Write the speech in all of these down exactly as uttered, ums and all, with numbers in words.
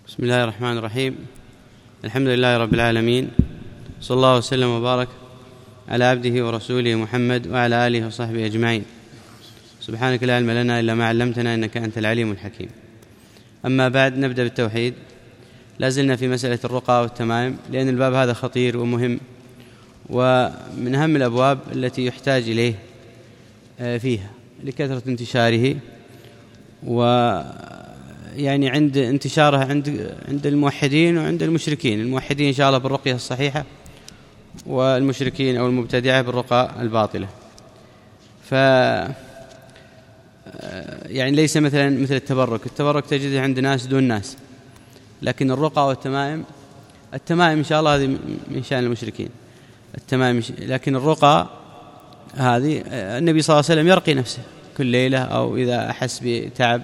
بسم الله الرحمن الرحيم. الحمد لله رب العالمين، صلى الله وسلم وبارك على عبده ورسوله محمد وعلى آله وصحبه أجمعين. سبحانك لا علم لنا إلا ما علمتنا إنك أنت العليم الحكيم. أما بعد، نبدأ بالتوحيد. لازلنا في مسألة الرقى والتمائم، لأن الباب هذا خطير ومهم، ومن أهم الأبواب التي يحتاج إليه فيها لكثرة انتشاره، ويعني عند انتشاره عند عند الموحدين وعند المشركين. الموحدين إن شاء الله بالرقية الصحيحة، والمشركين أو المبتدعة بالرقى الباطلة. ف يعني ليس مثلا مثل التبرك. التبرك تجده عند ناس دون ناس، لكن الرقى والتمائم، التمائم إن شاء الله هذه من شأن المشركين، التمائم. لكن الرقى هذه النبي صلى الله عليه وسلم يرقي نفسه كل ليلة أو إذا أحس بتعب،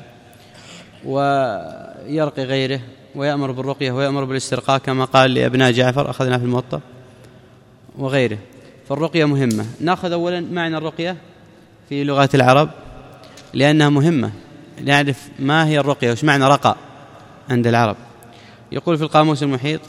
ويرقي غيره، ويأمر بالرقية ويأمر بالاسترقاء كما قال لأبناء جعفر، أخذنا في الموطأ وغيره. فالرقية مهمة. نأخذ أولا معنى الرقية في لغة العرب، لأنها مهمة، نعرف ما هي الرقية وش معنى رقى عند العرب. يقول في القاموس المحيط: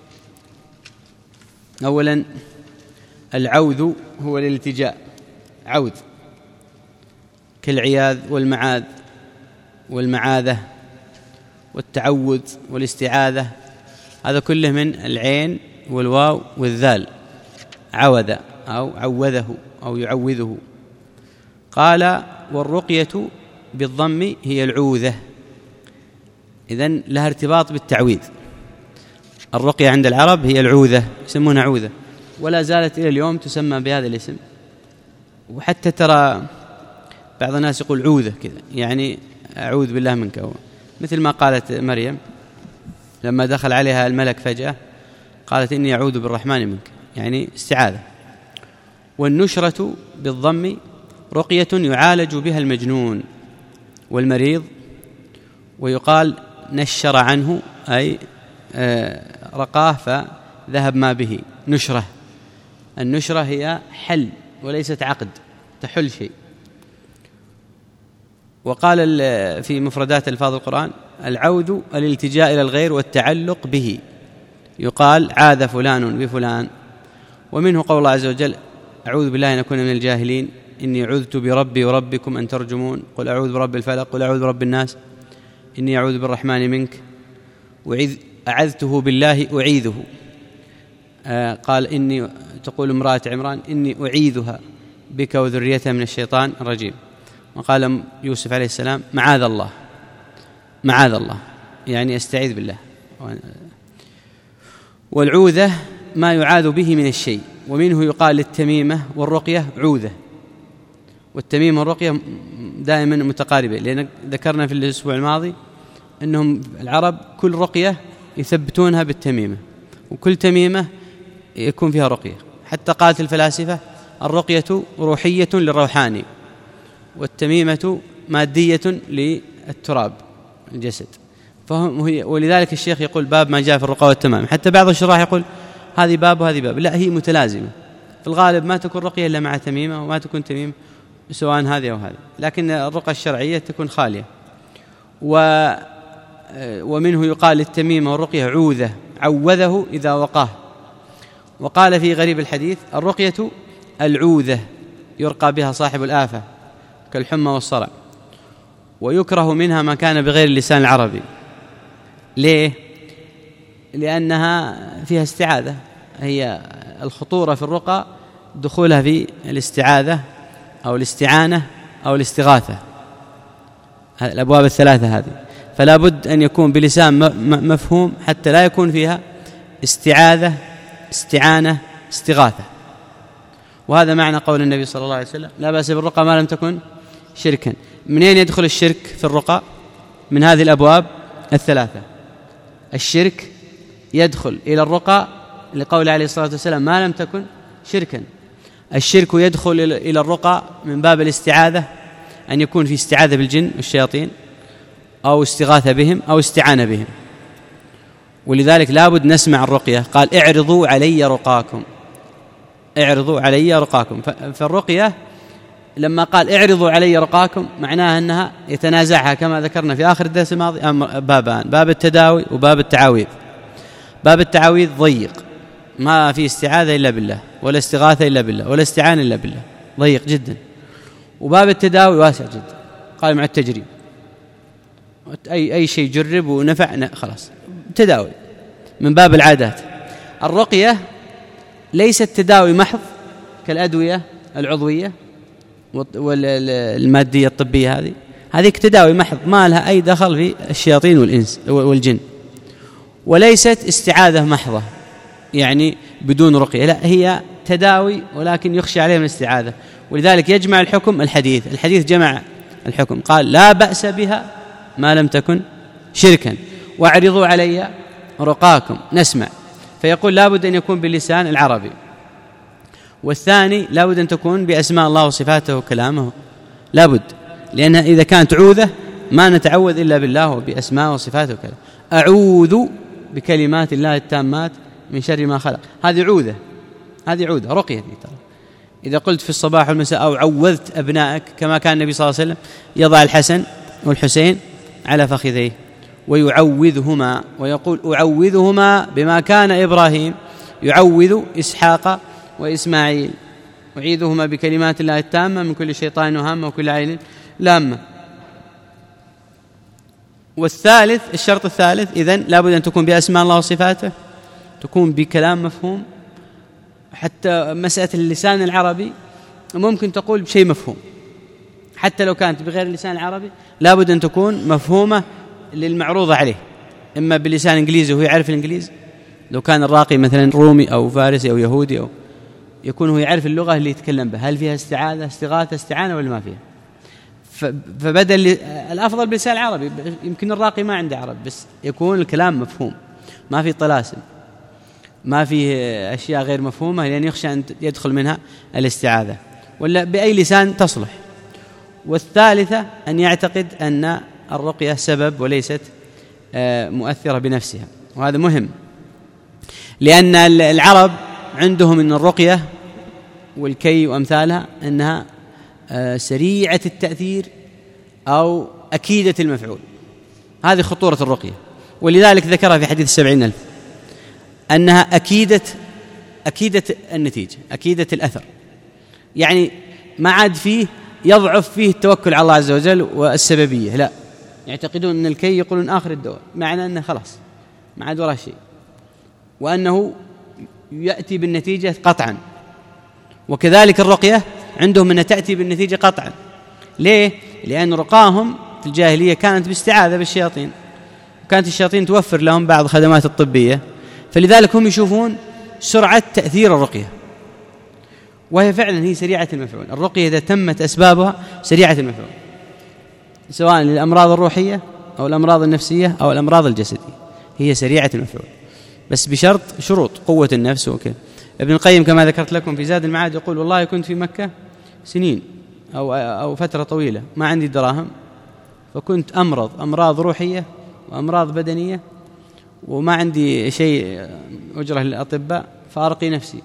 أولا العوذ هو الالتجاء، عوذ كالعياذ والمعاذ والمعاذة والتعوذ والاستعاذة، هذا كله من العين والواو والذال، عوذ أو عوذه أو يعوذه. قال: والرقية بالضم هي العوذة، إذن لها ارتباط بالتعويذ. الرقية عند العرب هي العوذة، يسمونها عوذة، ولا زالت إلى اليوم تسمى بهذا الاسم. وحتى ترى بعض الناس يقول عوذة كذا، يعني أعوذ بالله منك، مثل ما قالت مريم لما دخل عليها الملك فجأة، قالت: إني أعوذ بالرحمن منك، يعني استعاذة. والنشرة بالضم رقية يعالج بها المجنون والمريض، ويقال نشر عنه، أي رقاه فذهب ما به. نشرة، النشرة هي حل وليست عقد، تحل شيء. وقال في مفردات الفاظ القرآن: العوذ الالتجاء إلى الغير والتعلق به، يقال عاذ فلان بفلان. ومنه قول الله عز وجل: أعوذ بالله أن أكون من الجاهلين، إني عذت بربي وربكم أن ترجمون، قل أعوذ برب الفلق، قل أعوذ برب الناس، إني أعوذ بالرحمن منك، أعذته بالله أعيذه. آه قال: إني، تقول امرأة عمران: إني أعيذها بك وذريتها من الشيطان الرجيم. وقال يوسف عليه السلام: معاذ الله، معاذ الله، يعني أستعيذ بالله. والعوذة ما يعاذ به من الشيء. ومنه يقال للتميمة والرقية عوذة، والتميمة والرقية دائما متقاربة، لأن ذكرنا في الأسبوع الماضي أنهم العرب كل رقية يثبتونها بالتميمة، وكل تميمة يكون فيها رقية. حتى قالت الفلاسفة: الرقية روحية للروحاني، والتميمة مادية للتراب الجسد. فهي، ولذلك الشيخ يقول باب ما جاء في الرقى والتمائم. حتى بعض الشراح يقول هذه باب وهذه باب، لا، هي متلازمة. في الغالب ما تكون رقية إلا مع تميمة، وما تكون تميمة سواء هذه أو هذه، لكن الرقى الشرعية تكون خالية. و ومنه يقال للتميمة والرقية عوذة، عوذه إذا وقاه. وقال في غريب الحديث: الرقية العوذة يرقى بها صاحب الآفة كالحمى والصرع، ويكره منها ما كان بغير اللسان العربي. ليه؟ لأنها فيها استعاذة. هي الخطورة في الرقى دخولها في الاستعاذة أو الاستعانة أو الاستغاثة، الأبواب الثلاثة هذه. فلا بد أن يكون بلسان مفهوم حتى لا يكون فيها استعاذة، استعانة، استغاثة. وهذا معنى قول النبي صلى الله عليه وسلم: لا بأس بالرقى ما لم تكن شركا. منين يدخل الشرك في الرقى؟ من هذه الأبواب الثلاثة. الشرك يدخل إلى الرقى لقول عليه الصلاة والسلام: ما لم تكن شركا. الشرك يدخل إلى الرقى من باب الاستعاذة، أن يكون في استعاذة بالجن والشياطين، أو استغاثة بهم، أو استعانة بهم. ولذلك لابد نسمع الرقية. قال: اعرضوا علي رقاكم، اعرضوا علي رقاكم. فالرقية لما قال اعرضوا علي رقاكم معناها أنها يتنازعها كما ذكرنا في آخر الدرس الماضي بابان، باب التداوي وباب التعاويذ. باب التعاويذ ضيق، ما في استعاذة إلا بالله، ولا استغاثة إلا بالله، ولا استعانة إلا بالله، ضيق جدا. وباب التداوي واسع جدا، قال مع التجريب، أي أي شيء جرب ونفع خلاص تداوي من باب العادات. الرقية ليست تداوي محض كالأدوية العضوية والمادية الطبية، هذه هذه تداوي محض ما لها أي دخل في الشياطين والإنس والجن، وليست استعاذة محضة يعني بدون رقية، لا هي تداوي ولكن يخشى عليه من الاستعاذة. ولذلك يجمع الحكم الحديث، الحديث جمع الحكم، قال لا بأس بها ما لم تكن شركا، واعرضوا علي رقاكم نسمع، فيقول لابد أن يكون باللسان العربي. والثاني لابد أن تكون بأسماء الله وصفاته وكلامه، لابد، لأنها إذا كانت عوذة ما نتعوذ إلا بالله وبأسماء وصفاته وكلامه. أعوذ بكلمات الله التامات من شر ما خلق، هذه عوذة، هذه عوذة رقية دي ترى. إذا قلت في الصباح والمساء أو عوذت أبنائك، كما كان النبي صلى الله عليه وسلم يضع الحسن والحسين على فخذيه ويعوذهما، ويقول أعوذهما بما كان إبراهيم يعوذ إسحاق وإسماعيل، أعيذهما بكلمات الله التامة من كل شيطان وهامة وكل عين لامة. والثالث الشرط الثالث إذن لابد أن تكون بأسماء الله وصفاته، تكون بكلام مفهوم. حتى مسألة اللسان العربي ممكن تقول بشيء مفهوم، حتى لو كانت بغير اللسان العربي لابد أن تكون مفهومة للمعروض عليه، إما بلسان إنجليزي وهو يعرف الإنجليزي، لو كان الراقي مثلا رومي أو فارسي أو يهودي أو يكون هو يعرف اللغة اللي يتكلم بها، هل فيها استعاذة استغاثة استعانة ولا ما فيها. فبدل الأفضل بلسان العربي، يمكن الراقي ما عنده عرب بس يكون الكلام مفهوم، ما في طلاسم، ما في أشياء غير مفهومة لأن يخشى أن يدخل منها الاستعاذة، ولا بأي لسان تصلح. والثالثة أن يعتقد أن الرقية سبب وليست مؤثرة بنفسها، وهذا مهم، لأن العرب عندهم أن الرقية والكي وأمثالها أنها سريعة التأثير أو أكيدة المفعول، هذه خطورة الرقية. ولذلك ذكرها في حديث السبعين ألف أنها أكيدة أكيدة النتيجة، أكيدة الأثر، يعني ما عاد فيه يضعف فيه التوكل على الله عز وجل والسببية، لا، يعتقدون أن الكي يقولون آخر الدواء، معنى أنه خلاص ما عاد وراه شيء، وأنه يأتي بالنتيجة قطعا. وكذلك الرقية عندهم أنها تأتي بالنتيجة قطعا. ليه؟ لأن رقاهم في الجاهلية كانت باستعاذة بالشياطين، وكانت الشياطين توفر لهم بعض خدمات الطبية، فلذلك هم يشوفون سرعة تأثير الرقية، وهي فعلا هي سريعة المفعول. الرقية إذا تمت أسبابها سريعة المفعول، سواء للأمراض الروحية أو الأمراض النفسية أو الأمراض الجسدية، هي سريعة المفعول، بس بشرط شروط قوة النفس وكذا. ابن القيم كما ذكرت لكم في زاد المعاد يقول والله كنت في مكة سنين أو أو فترة طويلة ما عندي دراهم، فكنت أمرض أمراض روحية وأمراض بدنية وما عندي شيء أجرة للأطباء، فأرقي نفسي،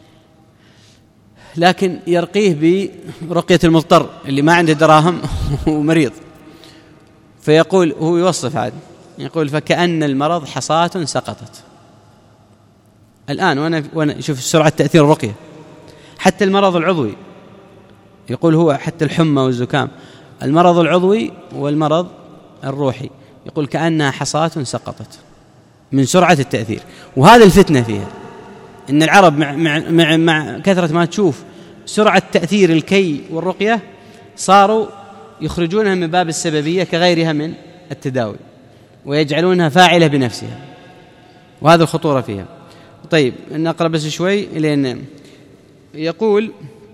لكن يرقيه برقية المضطر اللي ما عنده دراهم ومريض. فيقول هو يوصف عاد يقول فكأن المرض حصاة سقطت. الآن وأنا, وأنا شوف سرعة تأثير الرقية، حتى المرض العضوي يقول هو حتى الحمى والزكام، المرض العضوي والمرض الروحي يقول كأنها حصاة سقطت من سرعة التأثير. وهذا الفتنة فيها إن العرب مع, مع, مع, مع كثرة ما تشوف سرعة تأثير الكي والرقية صاروا يخرجونها من باب السببية كغيرها من التداوي ويجعلونها فاعلة بنفسها، وهذا الخطورة فيها. طيب نقرأ بس شوي لأن يقول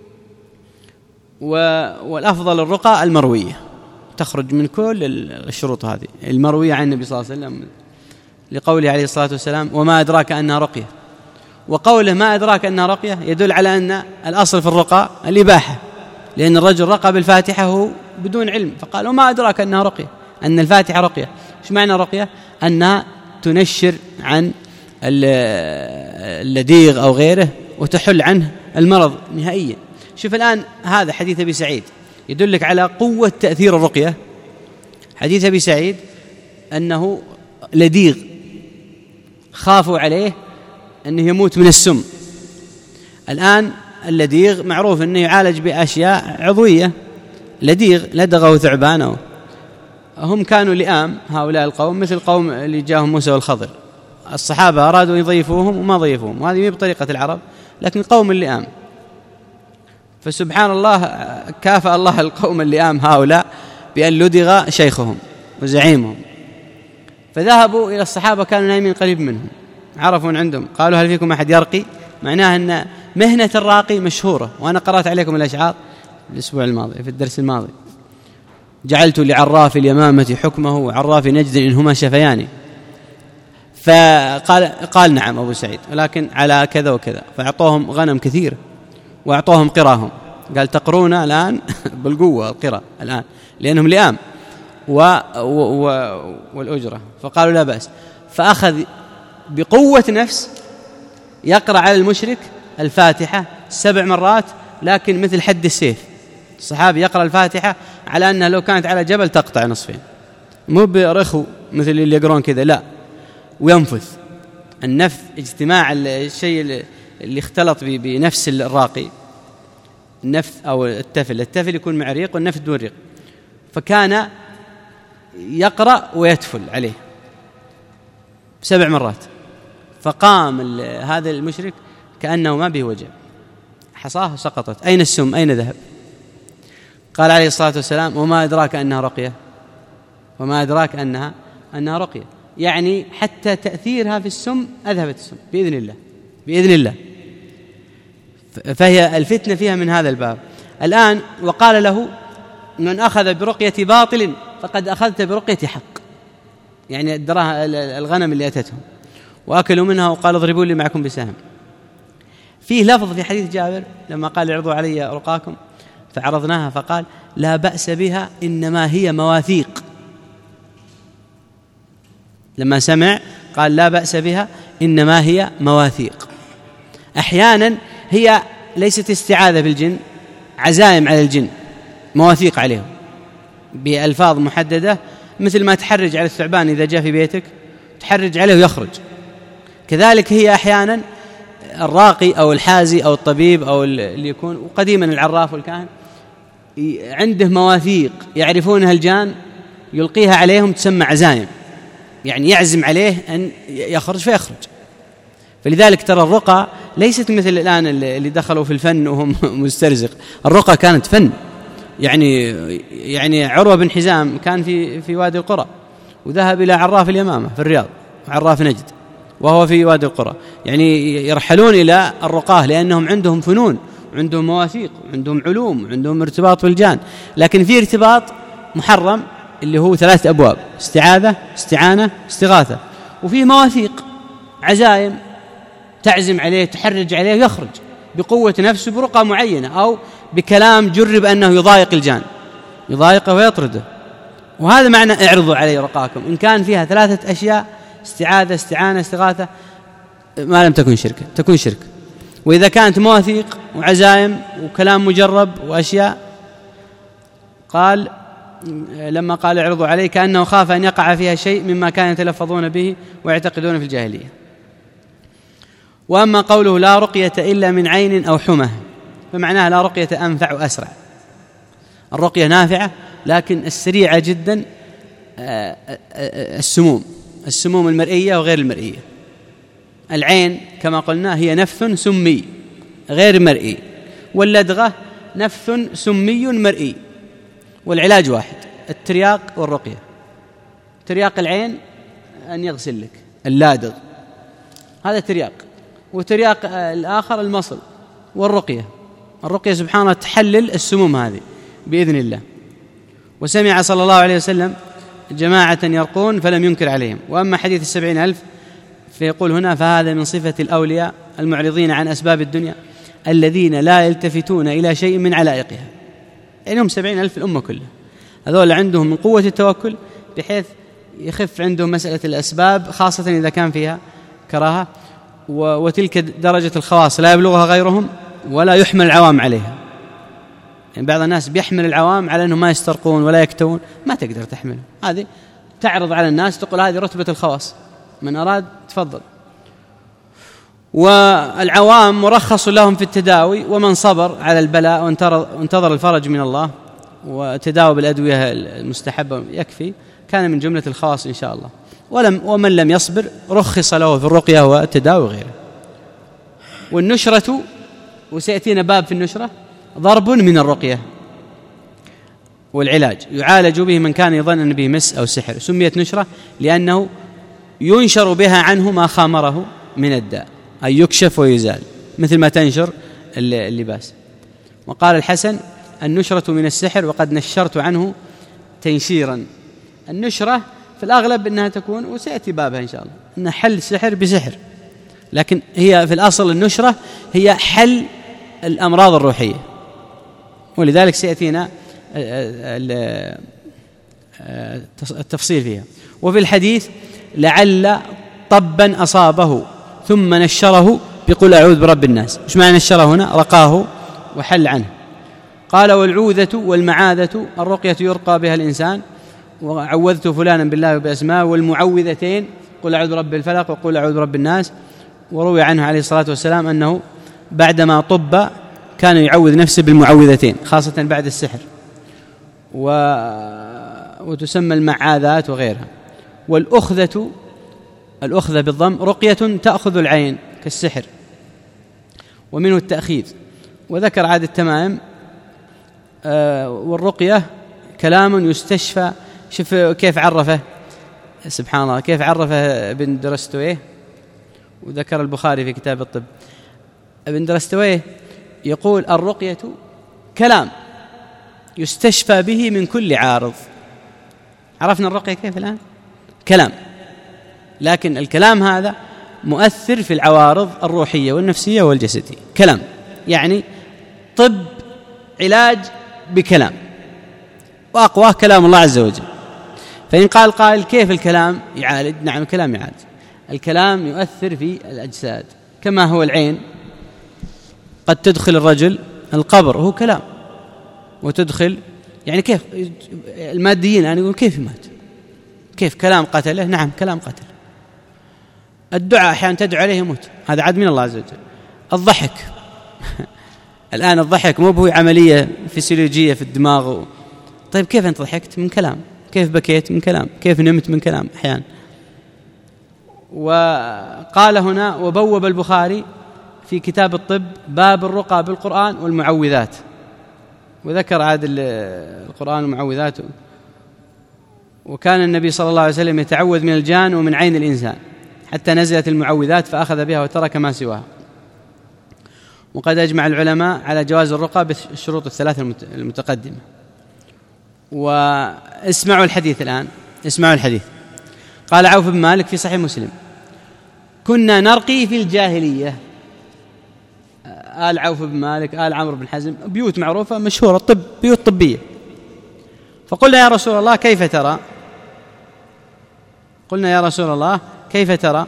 والأفضل الرقى المروية، تخرج من كل الشروط هذه المروية عن النبي صلى الله عليه وسلم، لقوله عليه الصلاة والسلام وما أدراك أنها رقية. وقوله ما أدراك أنها رقية يدل على أن الأصل في الرقى الإباحة، لأن الرجل رقى بالفاتحة هو بدون علم، فقال وما أدراك أنها رقية، أن الفاتحة رقية. إيش معنى رقية؟ أنها تنشر عن اللديغ أو غيره وتحل عنه المرض نهائيا. شوف الآن هذا حديث أبي سعيد يدلك على قوة تأثير الرقية. حديث أبي سعيد أنه لديغ خافوا عليه أنه يموت من السم. الآن اللديغ معروف أنه يعالج بأشياء عضوية، لديغ لدغه ثعبان. هم كانوا لئام هؤلاء القوم، مثل قوم اللي جاءهم موسى والخضر، الصحابة أرادوا يضيفوهم وما ضيفوهم، وهذه مي بطريقة العرب، لكن قوم اللئام. فسبحان الله كافأ الله القوم اللئام هؤلاء بأن لدغ شيخهم وزعيمهم، فذهبوا إلى الصحابة كانوا نايمين قريب منهم، عرفوا عندهم، قالوا هل فيكم أحد يرقي؟ معناها أن مهنة الراقي مشهورة. وأنا قرأت عليكم الأشعار الأسبوع الماضي في الدرس الماضي: جعلت لعراف اليمامة حكمه وعراف نجد إنهما شفياني. فقال قال نعم أبو سعيد، ولكن على كذا وكذا، فأعطوهم غنم كثير وأعطوهم قراهم، قال تقرون الآن بالقوة القرى الآن لأنهم لئام و... و... و... والأجرة. فقالوا لا بأس، فأخذ بقوة نفس يقرأ على المشرك الفاتحة سبع مرات، لكن مثل حد السيف. الصحابي يقرأ الفاتحة على أنها لو كانت على جبل تقطع نصفين، مو برخو مثل اللي يقرون كذا، لا، وينفث النفث، اجتماع الشيء اللي اختلط بنفس الراقي، النفث أو التفل، التفل يكون مع ريق والنفث دون ريق. فكان يقرأ ويتفل عليه سبع مرات، فقام هذا المشرك كأنه ما به وجع، حصاه سقطت، أين السم أين ذهب؟ قال عليه الصلاة والسلام وما أدراك أنها رقية، وما أدراك أنها أنها رقية، يعني حتى تأثيرها في السم أذهبت السم بإذن الله بإذن الله. فهي الفتنة فيها من هذا الباب. الآن وقال له من أخذ برقية باطل فقد أخذت برقية حق، يعني الدراهم الغنم اللي أتتهم وأكلوا منها وقال اضربوا لي معكم بسهم. فيه لفظ في حديث جابر لما قال اعرضوا علي رقاكم فعرضناها، فقال لا بأس بها إنما هي مواثيق. لما سمع قال لا بأس بها إنما هي مواثيق. أحيانا هي ليست استعاذة بالجن، عزائم على الجن، مواثيق عليهم بألفاظ محددة، مثل ما تحرج على الثعبان إذا جاء في بيتك تحرج عليه ويخرج. كذلك هي أحيانا الراقي أو الحازي أو الطبيب أو اللي يكون، وقديما العراف والكاهن عنده مواثيق يعرفونها الجان يلقيها عليهم تسمى عزائم، يعني يعزم عليه أن يخرج فيخرج. فلذلك ترى الرقى ليست مثل الآن اللي دخلوا في الفن وهم مسترزق، الرقى كانت فن. يعني يعني عروة بن حزام كان في في وادي القرى وذهب إلى عراف اليمامة في الرياض، عراف نجد، وهو في وادي القرى، يعني يرحلون إلى الرقاه لأنهم عندهم فنون، عندهم مواثيق، عندهم علوم، عندهم ارتباط بالجان. لكن في ارتباط محرم اللي هو ثلاث أبواب: استعاذة، استعانة، استغاثة. وفيه مواثيق، عزائم تعزم عليه تحرج عليه يخرج بقوة نفسه برقى معينة أو بكلام جرب أنه يضايق الجان، يضايقه ويطرده. وهذا معنى اعرضوا علي رقاكم. إن كان فيها ثلاثة أشياء: استعاذة، استعانة، استغاثة، ما لم تكن شركة، تكون شرك. وإذا كانت مواثيق وعزائم وكلام مجرب وأشياء، قال لما قال اعرضوا عليه كأنه خاف أن يقع فيها شيء مما كانوا يتلفظون به ويعتقدون في الجاهلية. وأما قوله لا رقية إلا من عين أو حمى فمعناها لا رقية أنفع وأسرع. الرقية نافعة، لكن السريعة جدا السموم، السموم المرئية وغير المرئية. العين كما قلنا هي نفث سمي غير مرئي، واللدغة نفث سمي مرئي، والعلاج واحد: الترياق والرقية. ترياق العين أن يغسل لك اللادغ، هذا ترياق. وترياق الآخر المصل. والرقية، الرقية سبحانه تحلل السموم هذه بإذن الله. وسمع صلى الله عليه وسلم جماعة يرقون فلم ينكر عليهم. وأما حديث السبعين ألف فيقول هنا: فهذا من صفة الأولياء المعرضين عن أسباب الدنيا الذين لا يلتفتون إلى شيء من علائقها. يعني هم سبعين ألف الأمة كلها، هذول عندهم من قوة التوكل بحيث يخف عندهم مسألة الأسباب، خاصة إذا كان فيها كراهة. وتلك درجة الخواص لا يبلغها غيرهم ولا يحمل العوام عليها. يعني بعض الناس بيحمل العوام على أنهم ما يسترقون ولا يكتوون، ما تقدر تحمله. هذه تعرض على الناس تقول هذه رتبة الخواص، من أراد تفضل. والعوام مرخص لهم في التداوي، ومن صبر على البلاء وانتظر الفرج من الله وتداوى بالأدوية المستحبة يكفي، كان من جملة الخواص إن شاء الله. ولم ومن لم يصبر رخص له في الرقية والتداوي وغيره. والنشرة، وسيأتينا باب في النشرة، ضرب من الرقية والعلاج يعالج به من كان يظن أن به مس أو سحر. سميت نشرة لأنه ينشر بها عنه ما خامره من الداء، أي يكشف ويزال، مثل ما تنشر اللباس. وقال الحسن: النشرة من السحر وقد نشرت عنه تنشيرا. النشرة في الأغلب أنها تكون، وسيأتي بابها إن شاء الله، أن حل السحر بسحر، لكن هي في الأصل النشرة هي حل الأمراض الروحية، ولذلك سيأتينا التفصيل فيها. وفي الحديث: لعل طبا أصابه ثم نشره بقول أعوذ برب الناس. إيش معنى نشره هنا؟ رقاه وحل عنه. قال: والعوذة والمعاذة الرقية يرقى بها الإنسان، وعوذت فلانا بالله وبأسماء. والمعوذتين قل أعوذ برب الفلق وقل أعوذ برب الناس. وروي عنه عليه الصلاة والسلام أنه بعدما طب كان يعوذ نفسه بالمعوذتين، خاصة بعد السحر، و... وتسمى المعاذات وغيرها. والأخذة، الأخذة بالضم، رقية تأخذ العين كالسحر، ومنه التأخيذ. وذكر عاد التمائم. آه والرقية كلام يستشفى. شوف كيف عرفه، سبحان الله، كيف عرفه ابن درستويه، وذكر البخاري في كتاب الطب. ابن درستويه يقول: الرقية كلام يستشفى به من كل عارض. عرفنا الرقية كيف الآن؟ كلام، لكن الكلام هذا مؤثر في العوارض الروحية والنفسية والجسدية. كلام يعني طب، علاج بكلام، وأقواه كلام الله عز وجل. فإن قال قائل: كيف الكلام يعالج؟ نعم، الكلام يعالج. الكلام يؤثر في الأجساد، كما هو العين قد تدخل الرجل القبر، هو كلام، وتدخل يعني كيف الماديين يعني يقول كيف مات، كيف كلام قتله؟ نعم، كلام قتل. الدعاء أحيانا تدعو عليه يموت، هذا عاد من الله عز وجل. الضحك الآن الضحك مو بهو عملية فسيولوجية في الدماغ. طيب كيف أنت ضحكت؟ من كلام. كيف بكيت؟ من كلام. كيف نمت؟ من كلام أحيانا. وقال هنا: وبوب البخاري في كتاب الطب باب الرقى بالقرآن والمعوذات، وذكر عاد القرآن والمعوذات. وكان النبي صلى الله عليه وسلم يتعوذ من الجان ومن عين الإنسان، حتى نزلت المعوذات فأخذ بها وترك ما سواها. وقد أجمع العلماء على جواز الرقى بالشروط الثلاثة المتقدمة. واسمعوا الحديث الآن، اسمعوا الحديث. قال عوف بن مالك في صحيح مسلم: كنا نرقي في الجاهلية. آل عوف بن مالك، آل عمرو بن حزم، بيوت معروفة مشهورة، طب، بيوت طبية. فقلنا: يا رسول الله كيف ترى؟ قلنا: يا رسول الله كيف ترى؟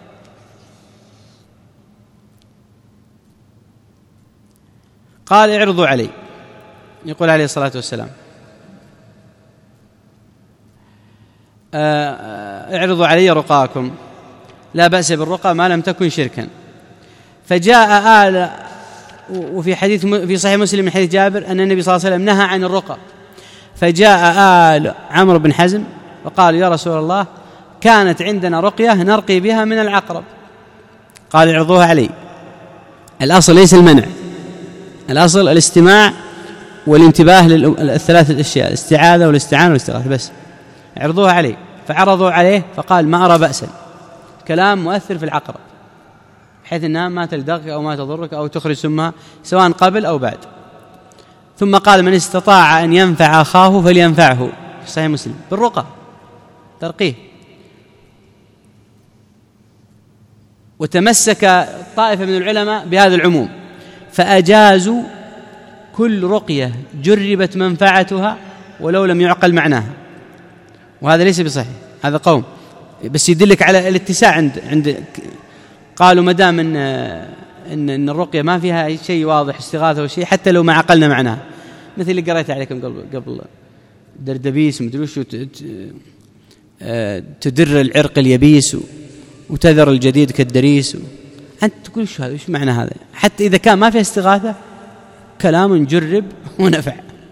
قال: اعرضوا علي. يقول عليه الصلاة والسلام: اعرضوا علي رقاكم، لا بأس بالرقى ما لم تكن شركا. فجاء آل، وفي حديث في صحيح مسلم من حديث جابر أن النبي صلى الله عليه وسلم نهى عن الرقى. فجاء آل عمرو بن حزم وقال: يا رسول الله كانت عندنا رقية نرقي بها من العقرب. قال: اعرضوها علي. الأصل ليس المنع، الأصل الاستماع والانتباه للثلاثة الأشياء: الاستعاذة والاستعانة والاستغاثة، بس. اعرضوها علي. فعرضوا عليه فقال: ما أرى بأسا. كلام مؤثر في العقرب، بحيث أنها ما تلدغك أو ما تضرك أو تخرج سمها، سواء قبل أو بعد. ثم قال: من استطاع أن ينفع أخاه فلينفعه، في صحيح مسلم، بالرقى، ترقيه. وتمسك طائفة من العلماء بهذا العموم، فأجازوا كل رقية جربت منفعتها ولو لم يعقل معناها. وهذا ليس بصحيح، هذا قوم، بس يدلك على الاتساع عند عند قالوا ما دام ان ان الرقية ما فيها شيء واضح، استغاثة وشيء، حتى لو ما عقلنا معناها، مثل اللي قريت عليكم قبل قبل دردبيس مدري وش تدر العرق اليبيس وتذر الجديد كالدريس. أنت تقول شو هذا؟ إيش معنى هذا؟ حتى إذا كان ما في استغاثة كلام جرب ونفع.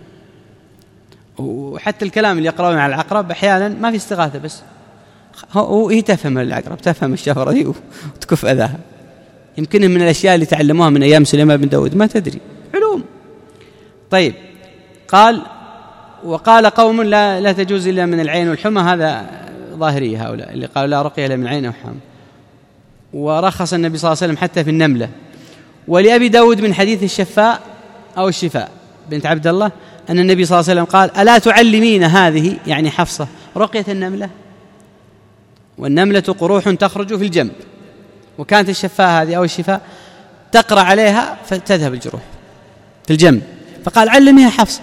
وحتى الكلام اللي يقرأون على العقرب أحيانا ما في استغاثة، بس هو هي تفهم العقرب، تفهم الشفرة دي وتكف أذاها. يمكن من الأشياء اللي تعلموها من أيام سليمان بن داود، ما تدري، علوم. طيب، قال وقال قوم لا لا تجوز إلا من العين والحمى، هذا ظاهرية هؤلاء اللي قالوا لا رقية إلا من عين أو حمى. ورخص النبي صلى الله عليه وسلم حتى في النملة. ولأبي داود من حديث الشفاء أو الشفاء بنت عبد الله أن النبي صلى الله عليه وسلم قال ألا تعلمين هذه، يعني حفصة، رقية النملة؟ والنملة قروح تخرج في الجنب، وكانت الشفاء هذه أو الشفاء تقرأ عليها فتذهب الجروح في الجنب، فقال علميها حفصة.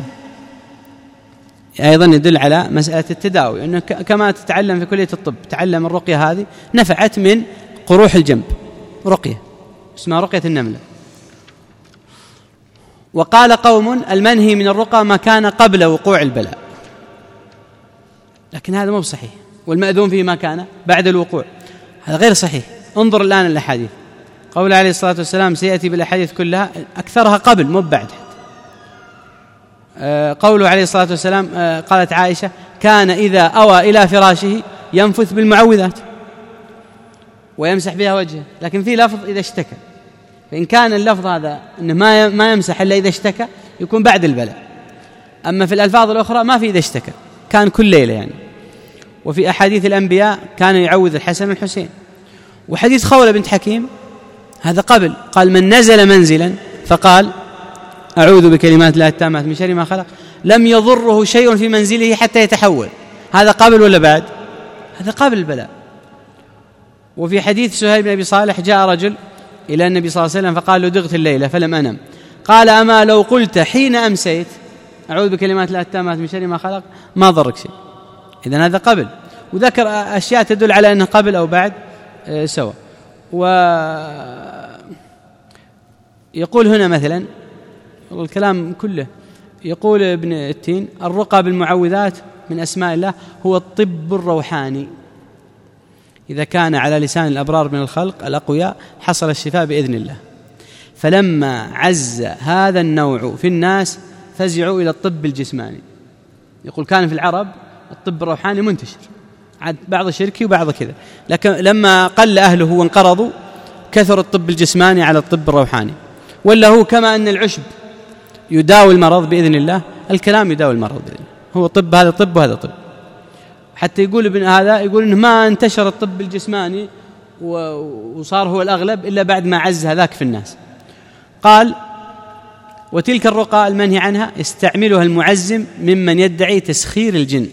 أيضا يدل على مسألة التداوي، أنه كما تتعلم في كلية الطب تعلم الرقية هذه، نفعت من قروح الجنب، رقية اسمها رقية النملة. وقال قوم المنهي من الرقى ما كان قبل وقوع البلاء، لكن هذا مو بصحيح. والمأذون فيه ما كان بعد الوقوع، هذا غير صحيح. انظر الآن الأحاديث، قول عليه الصلاة والسلام سيأتي بالأحاديث كلها أكثرها قبل مو بعد. قوله عليه الصلاة والسلام، قالت عائشة كان إذا أوى إلى فراشه ينفث بالمعوذات ويمسح بها وجهه، لكن في لفظ إذا اشتكى، فإن كان اللفظ هذا أنه ما ما يمسح إلا إذا اشتكى يكون بعد البلاء. أما في الألفاظ الأخرى ما في إذا اشتكى، كان كل ليلة يعني. وفي أحاديث الأنبياء كان يعوذ الحسن والحسين. وحديث خولة بنت حكيم هذا قبل، قال من نزل منزلا فقال أعوذ بكلمات الله التامات من شر ما خلق لم يضره شيء في منزله حتى يتحول. هذا قبل ولا بعد؟ هذا قبل البلاء. وفي حديث سهيل بن أبي صالح جاء رجل إلى النبي صلى الله عليه وسلم فقال له دغت الليلة فلم أنم، قال أما لو قلت حين أمسيت أعوذ بكلمات الله التامات من شر ما خلق ما ضرك شيء. إذن هذا قبل، وذكر أشياء تدل على أنه قبل أو بعد سواء. ويقول هنا مثلا الكلام كله، يقول ابن التين الرقى بالمعوذات من أسماء الله هو الطب الروحاني، إذا كان على لسان الأبرار من الخلق الأقوياء حصل الشفاء بإذن الله. فلما عز هذا النوع في الناس فزعوا إلى الطب الجسماني. يقول كان في العرب الطب الروحاني منتشر، عاد بعض شركي وبعض كذا، لكن لما قل أهله وانقرضوا كثر الطب الجسماني على الطب الروحاني. ولا هو كما أن العشب يداوي المرض بإذن الله، الكلام يداوي المرض بإذن الله. هو طب، هذا طب وهذا طب. حتى يقول ابن هذا يقول إنه ما انتشر الطب الجسماني وصار هو الأغلب إلا بعد ما عز هذاك في الناس. قال وتلك الرقى المنهي عنها يستعملها المعزم ممن يدعي تسخير الجن،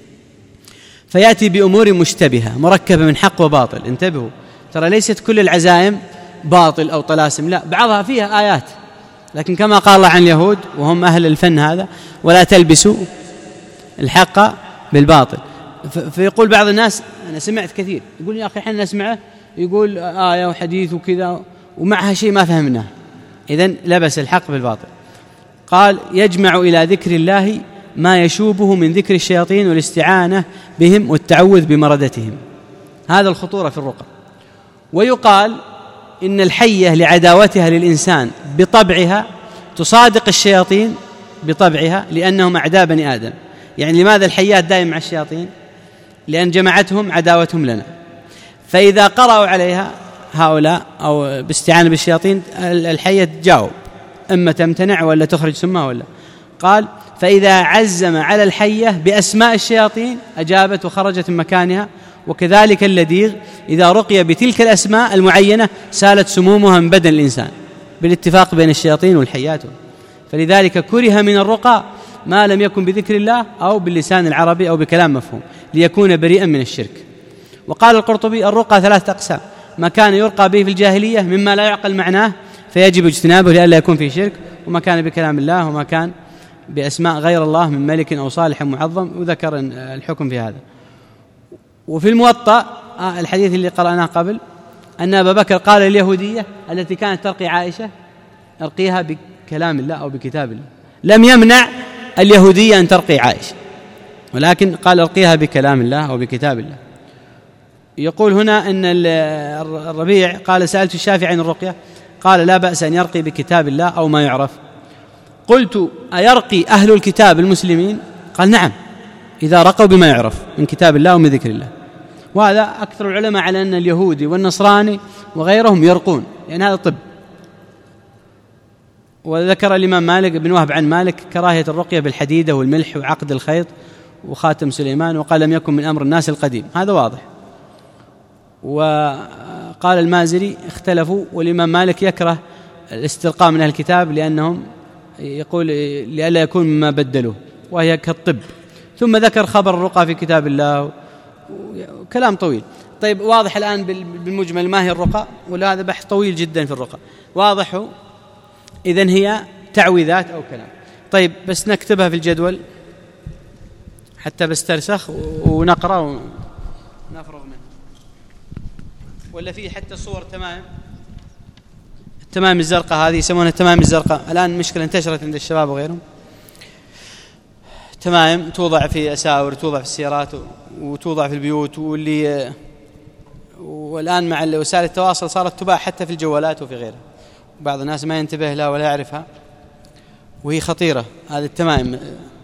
فيأتي بأمور مشتبهة مركبة من حق وباطل. انتبهوا، ترى ليست كل العزائم باطل أو طلاسم، لا، بعضها فيها آيات، لكن كما قال الله عن اليهود وهم أهل الفن هذا ولا تلبسوا الحق بالباطل. فيقول بعض الناس، أنا سمعت كثير يقول يا أخي إحنا نسمعه يقول آية وحديث وكذا ومعها شيء ما فهمناه، إذن لبس الحق بالباطل. قال يجمع إلى ذكر الله ما يشوبه من ذكر الشياطين والاستعانة بهم والتعوذ بمردتهم. هذا الخطورة في الرقى. ويقال إن الحية لعداوتها للإنسان بطبعها تصادق الشياطين بطبعها لأنهم أعداء بني آدم. يعني لماذا الحيات دائما مع الشياطين؟ لأن جمعتهم عداوتهم لنا، فإذا قرأوا عليها هؤلاء أو باستعانة بالشياطين الحية تجاوب، إما تمتنع ولا تخرج سمها ولا. قال فإذا عزم على الحية بأسماء الشياطين أجابت وخرجت من مكانها، وكذلك اللديغ إذا رقي بتلك الأسماء المعينة سالت سمومها من بدن الإنسان بالاتفاق بين الشياطين والحيات. فلذلك كره من الرقى ما لم يكن بذكر الله أو باللسان العربي أو بكلام مفهوم ليكون بريئا من الشرك. وقال القرطبي الرقى ثلاثة أقسام: ما كان يرقى به في الجاهلية مما لا يعقل معناه فيجب اجتنابه لئلا يكون فيه شرك، وما كان بكلام الله، وما كان بأسماء غير الله من ملك أو صالح معظم، وذكر الحكم في هذا. وفي الموطأ الحديث اللي قرأناه قبل أن أبا بكر قال اليهودية التي كانت ترقي عائشة ارقيها بكلام الله أو بكتاب الله، لم يمنع اليهودية أن ترقي عائشة، ولكن قال ارقيها بكلام الله أو بكتاب الله. يقول هنا أن الربيع قال سألت الشافعي عن الرقية قال لا بأس أن يرقي بكتاب الله أو ما يعرف. قلت أيرقي أهل الكتاب المسلمين؟ قال نعم إذا رقوا بما يعرف من كتاب الله ومن ذكر الله. وهذا أكثر العلماء على أن اليهودي والنصراني وغيرهم يرقون، لأن هذا طب. وذكر الإمام مالك بن وهب عن مالك كراهية الرقية بالحديدة والملح وعقد الخيط وخاتم سليمان، وقال لم يكن من أمر الناس القديم، هذا واضح. وقال المازري اختلفوا، والإمام مالك يكره الاسترقاء من أهل الكتاب لأنهم يقول لئلا يكون مما بدلوه، وهي كالطب. ثم ذكر خبر الرقى في كتاب الله وكلام طويل. طيب واضح الآن بالمجمل ما هي الرقى، ولا هذا بحث طويل جدا في الرقى؟ واضح إذن هي تعويذات أو كلام. طيب بس نكتبها في الجدول حتى بسترسخ ونقرأ ونفرغ منه، ولا فيه حتى صور تمام التمام الزرقاء، هذه يسمونها التمام الزرقاء، الآن مشكلة انتشرت عند الشباب وغيرهم. تمام توضع في أساور، توضع في السيارات وتوضع في البيوت، واللي والآن مع وسائل التواصل صارت تباع حتى في الجوالات وفي غيرها، بعض الناس ما ينتبه لها ولا يعرفها، وهي خطيرة. هذه التمائم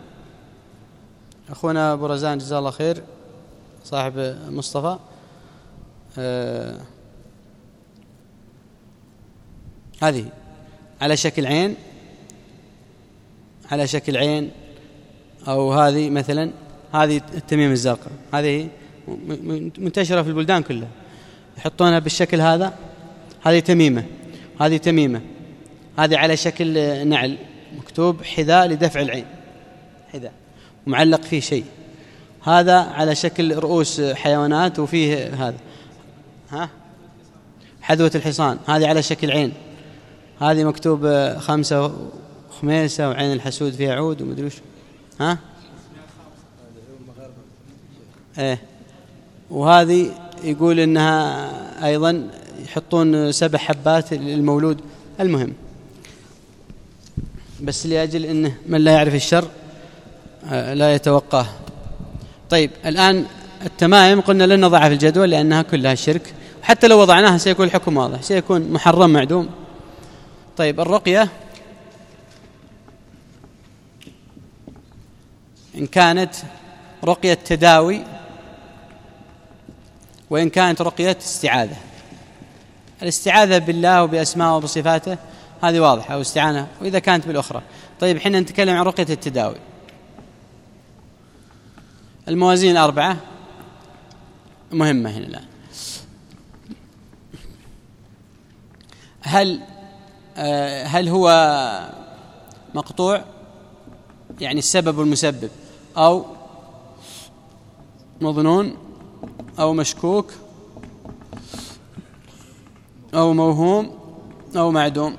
أخونا أبو رزان جزاه الله خير صاحب مصطفى آه هذه على شكل عين، على شكل عين، أو هذه مثلا هذه التميم الزرقاء، هذه منتشرة في البلدان كلها، يحطونها بالشكل هذا، هذه تميمة، هذه تميمة، هذه على شكل نعل مكتوب حذاء لدفع العين، حذاء ومعلق فيه شيء، هذا على شكل رؤوس حيوانات وفيه هذا ها حذوة الحصان، هذه على شكل عين، هذه مكتوب خمسة خميسة وعين الحسود فيها عود ومدري وش ها ايه، وهذه يقول انها ايضا يحطون سبع حبات للمولود. المهم بس لاجل انه من لا يعرف الشر لا يتوقاه. طيب الان التمائم قلنا لن نضعها في الجدول لانها كلها شرك، حتى لو وضعناها سيكون الحكم واضح، سيكون محرم معدوم. طيب الرقية إن كانت رقية تداوي وإن كانت رقية استعاذة. الاستعاذة بالله وبأسمائه وبصفاته هذه واضحة، أو استعانة، وإذا كانت بالأخرى. طيب حين نتكلم عن رقية التداوي، الموازين الأربعة مهمة هنا الآن. هل هل هو مقطوع يعني السبب والمسبب، أو مظنون، أو مشكوك، أو موهوم، أو معدوم؟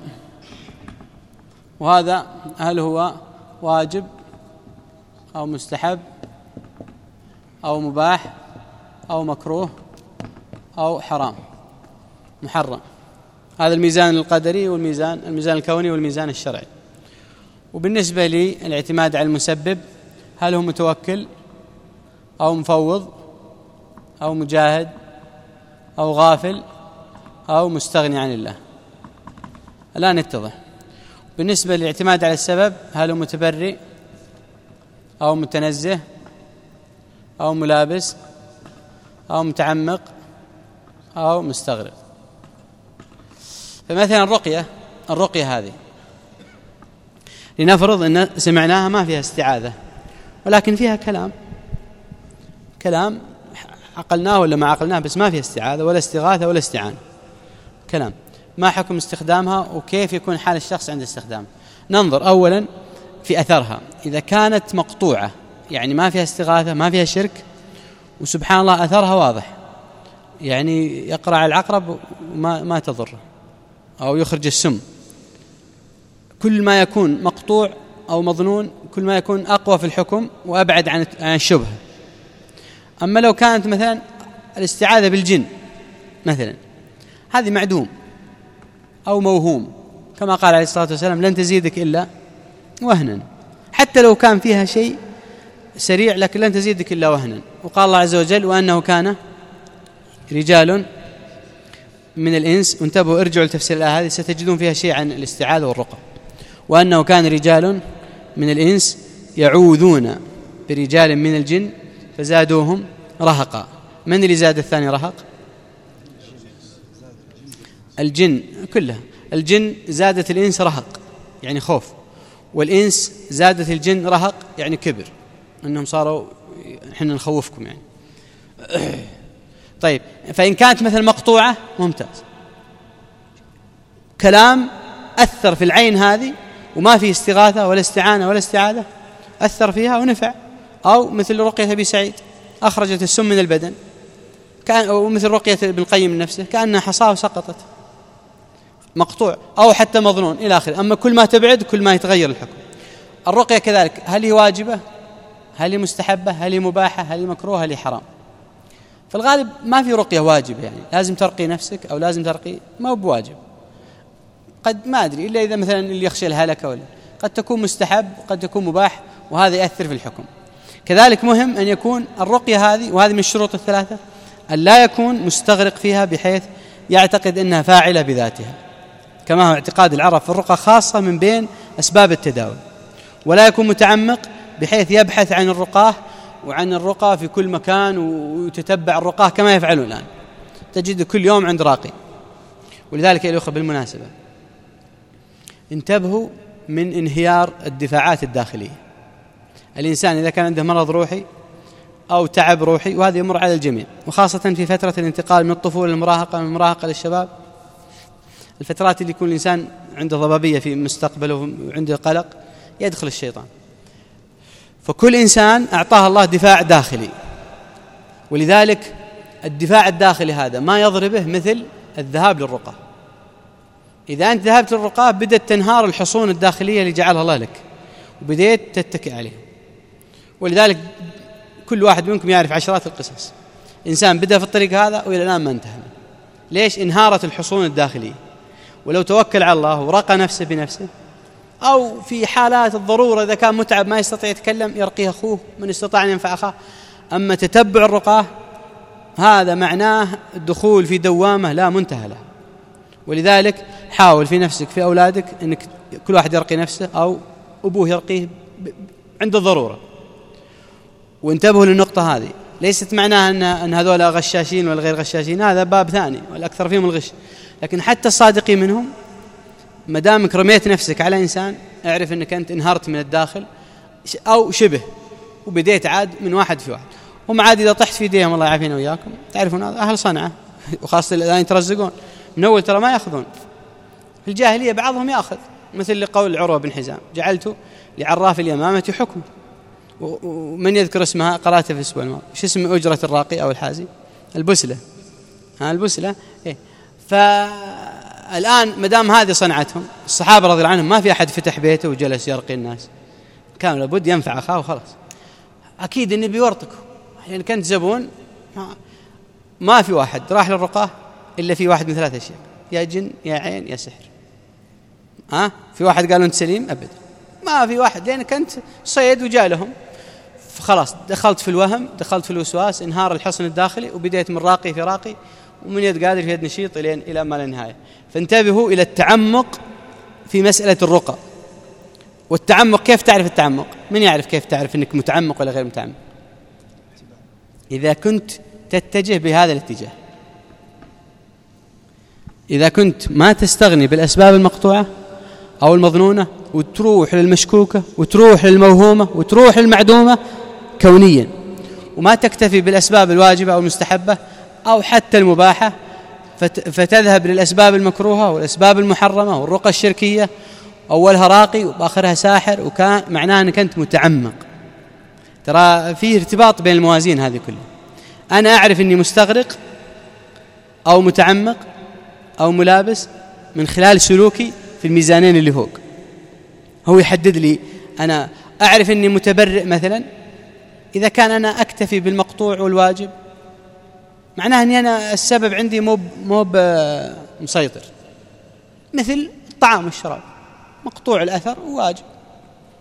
وهذا هل هو واجب أو مستحب أو مباح أو مكروه أو حرام محرم؟ هذا الميزان القدري والميزان الميزان الكوني والميزان الشرعي. وبالنسبة للاعتماد على المسبب، هل هو متوكل أو مفوض أو مجاهد أو غافل أو مستغني عن الله؟ الآن يتضح. بالنسبة للاعتماد على السبب، هل هو متبرئ أو متنزه أو ملابس أو متعمق أو مستغرق؟ فمثلا الرقية الرقية هذه لنفرض أن سمعناها ما فيها استعاذة، ولكن فيها كلام كلام عقلناه ولا ما عقلناه، بس ما فيها استعاذة ولا استغاثة ولا استعانة، كلام. ما حكم استخدامها وكيف يكون حال الشخص عند استخدامها؟ ننظر أولا في أثرها. إذا كانت مقطوعة يعني ما فيها استغاثة ما فيها شرك، وسبحان الله أثرها واضح، يعني يقرع العقرب وما ما تضره أو يخرج السم، كل ما يكون مقطوع أو مظنون كل ما يكون أقوى في الحكم وأبعد عن الشبهة. أما لو كانت مثلا الاستعاذة بالجن مثلا، هذه معدوم أو موهوم، كما قال عليه الصلاة والسلام لن تزيدك إلا وهنا، حتى لو كان فيها شيء سريع لكن لن تزيدك إلا وهنا. وقال الله عز وجل وأنه كان رجال من الإنس، وانتبهوا ارجعوا لتفسير الآية هذه ستجدون فيها شيء عن الاستعاذة والرقى. وأنه كان رجال من الإنس يعوذون برجال من الجن فزادوهم رهقا. من اللي زاد الثاني رهق؟ الجن كلها. الجن زادت الإنس رهق يعني خوف، والإنس زادت الجن رهق يعني كبر، أنهم صاروا إحنا نخوفكم يعني. طيب فإن كانت مثل مقطوعة ممتاز، كلام أثر في العين هذه وما في استغاثة ولا استعانة ولا استعاذة، أثر فيها ونفع. أو مثل رقية أبي سعيد أخرجت السم من البدن، كان أو مثل رقية ابن القيم نفسه كأنها حصاة وسقطت، مقطوع. أو حتى مظنون إلى آخره. أما كل ما تبعد كل ما يتغير الحكم. الرقية كذلك، هل هي واجبة؟ هل هي مستحبة؟ هل هي مباحة؟ هل هي مكروه؟ هل هي حرام؟ في الغالب ما في رقية واجبة، يعني لازم ترقي نفسك أو لازم ترقي، ما هو بواجب. قد ما أدري إلا إذا مثلا اللي يخشى الهلكة ولا، قد تكون مستحب قد تكون مباح، وهذا يأثر في الحكم. كذلك مهم أن يكون الرقية هذه، وهذه من الشروط الثلاثة، أن لا يكون مستغرق فيها بحيث يعتقد أنها فاعلة بذاتها، كما هو اعتقاد العرب في الرقى خاصة من بين أسباب التداوي. ولا يكون متعمق بحيث يبحث عن الرقاه وعن الرقى في كل مكان ويتتبع الرقاه كما يفعلون الآن، تجد كل يوم عند راقي. ولذلك يا الأخوة بالمناسبة انتبهوا من انهيار الدفاعات الداخلية. الإنسان إذا كان عنده مرض روحي أو تعب روحي، وهذا يمر على الجميع، وخاصة في فترة الانتقال من الطفولة للمراهقة، من المراهقة للشباب، الفترات اللي يكون الإنسان عنده ضبابية في مستقبله وعنده قلق، يدخل الشيطان. فكل إنسان أعطاه الله دفاع داخلي، ولذلك الدفاع الداخلي هذا ما يضربه مثل الذهاب للرقى. إذا أنت ذهبت للرقى بدأت تنهار الحصون الداخلية اللي جعلها الله لك، وبدأت تتكئ عليه. ولذلك كل واحد منكم يعرف عشرات القصص، إنسان بدأ في الطريق هذا وإلى الآن ما انتهى. ليش؟ انهارت الحصون الداخلية. ولو توكل على الله ورقى نفسه بنفسه، أو في حالات الضرورة إذا كان متعب ما يستطيع يتكلم يرقيه أخوه من استطاع أن ينفع أخاه. أما تتبع الرقاه هذا معناه الدخول في دوامة لا منتهى لها. ولذلك حاول في نفسك في أولادك أنك كل واحد يرقي نفسه أو أبوه يرقيه عند الضرورة. وانتبهوا للنقطة هذه، ليست معناها أن أن هذول غشاشين ولا غير غشاشين، هذا باب ثاني والأكثر فيهم الغش. لكن حتى الصادقين منهم، ما دامك رميت نفسك على إنسان اعرف أنك أنت انهارت من الداخل أو شبه، وبديت عاد من واحد في واحد. هم عاد إذا طحت في يديهم الله يعافينا وياكم، تعرفون هذا أهل صنعة وخاصة الآن يترزقون من أول، ترى ما يأخذون. في الجاهلية بعضهم يأخذ، مثل لقول عروة بن حزام جعلت لعراف اليمامة حكم. ومن يذكر اسمها قرأته في الأسبوع الماضي، شو اسم أجرة الراقي أو الحازي؟ البسلة. ها البسلة إيه. فالآن مدام هذه صنعتهم، الصحابة رضي الله عنهم ما في أحد فتح بيته وجلس يرقي الناس، كان لابد ينفع أخاه وخلاص. أكيد النبي ورطكم، يعني كنت زبون ما في واحد راح للرقاه إلا في واحد من ثلاث أشياء، يا جن يا عين يا سحر. ها في واحد قالوا أنت سليم؟ أبدا ما في واحد، لأنك أنت صيد وجالهم، فخلاص دخلت في الوهم، دخلت في الوسواس، انهار الحصن الداخلي، وبديت من راقي في راقي ومن يد قادر في يد نشيط إلى ما لا نهاية. فانتبهوا إلى التعمق في مسألة الرقى. والتعمق كيف تعرف التعمق؟ من يعرف كيف تعرف أنك متعمق ولا غير متعمق؟ إذا كنت تتجه بهذا الاتجاه، إذا كنت ما تستغني بالأسباب المقطوعة أو المظنونة وتروح للمشكوكة وتروح للموهومة وتروح للمعدومة كونيا، وما تكتفي بالأسباب الواجبة أو المستحبة أو حتى المباحة، فتذهب للأسباب المكروهة والأسباب المحرمة والرقى الشركية، أولها راقي وبآخرها ساحر، وكان معناه أنك أنت متعمق. ترى فيه ارتباط بين الموازين هذه كلها. أنا أعرف أني مستغرق أو متعمق أو ملابس من خلال سلوكي في الميزانين اللي فوق. هو يحدد لي، أنا أعرف أني متبرئ مثلا إذا كان أنا أكتفي بالمقطوع والواجب، معناه أني أنا السبب عندي مو مو مسيطر. مثل الطعام والشراب، مقطوع الأثر وواجب،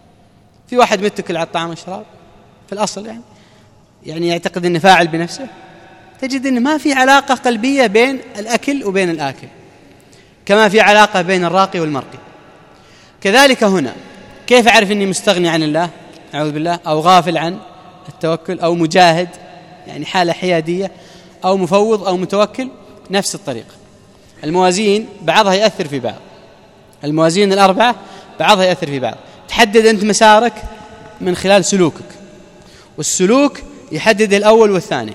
في واحد متكل على الطعام والشراب في الأصل يعني يعني يعتقد أنه فاعل بنفسه، تجد أنه ما في علاقة قلبية بين الأكل وبين الآكل كما في علاقة بين الراقي والمرقي. كذلك هنا، كيف أعرف أني مستغني عن الله أعوذ بالله، أو غافل عن التوكل، أو مجاهد يعني حالة حيادية، أو مفوض أو متوكل؟ نفس الطريقة. الموازين بعضها يأثر في بعض، الموازين الأربعة بعضها يأثر في بعض. تحدد أنت مسارك من خلال سلوكك، والسلوك يحدد الأول والثاني،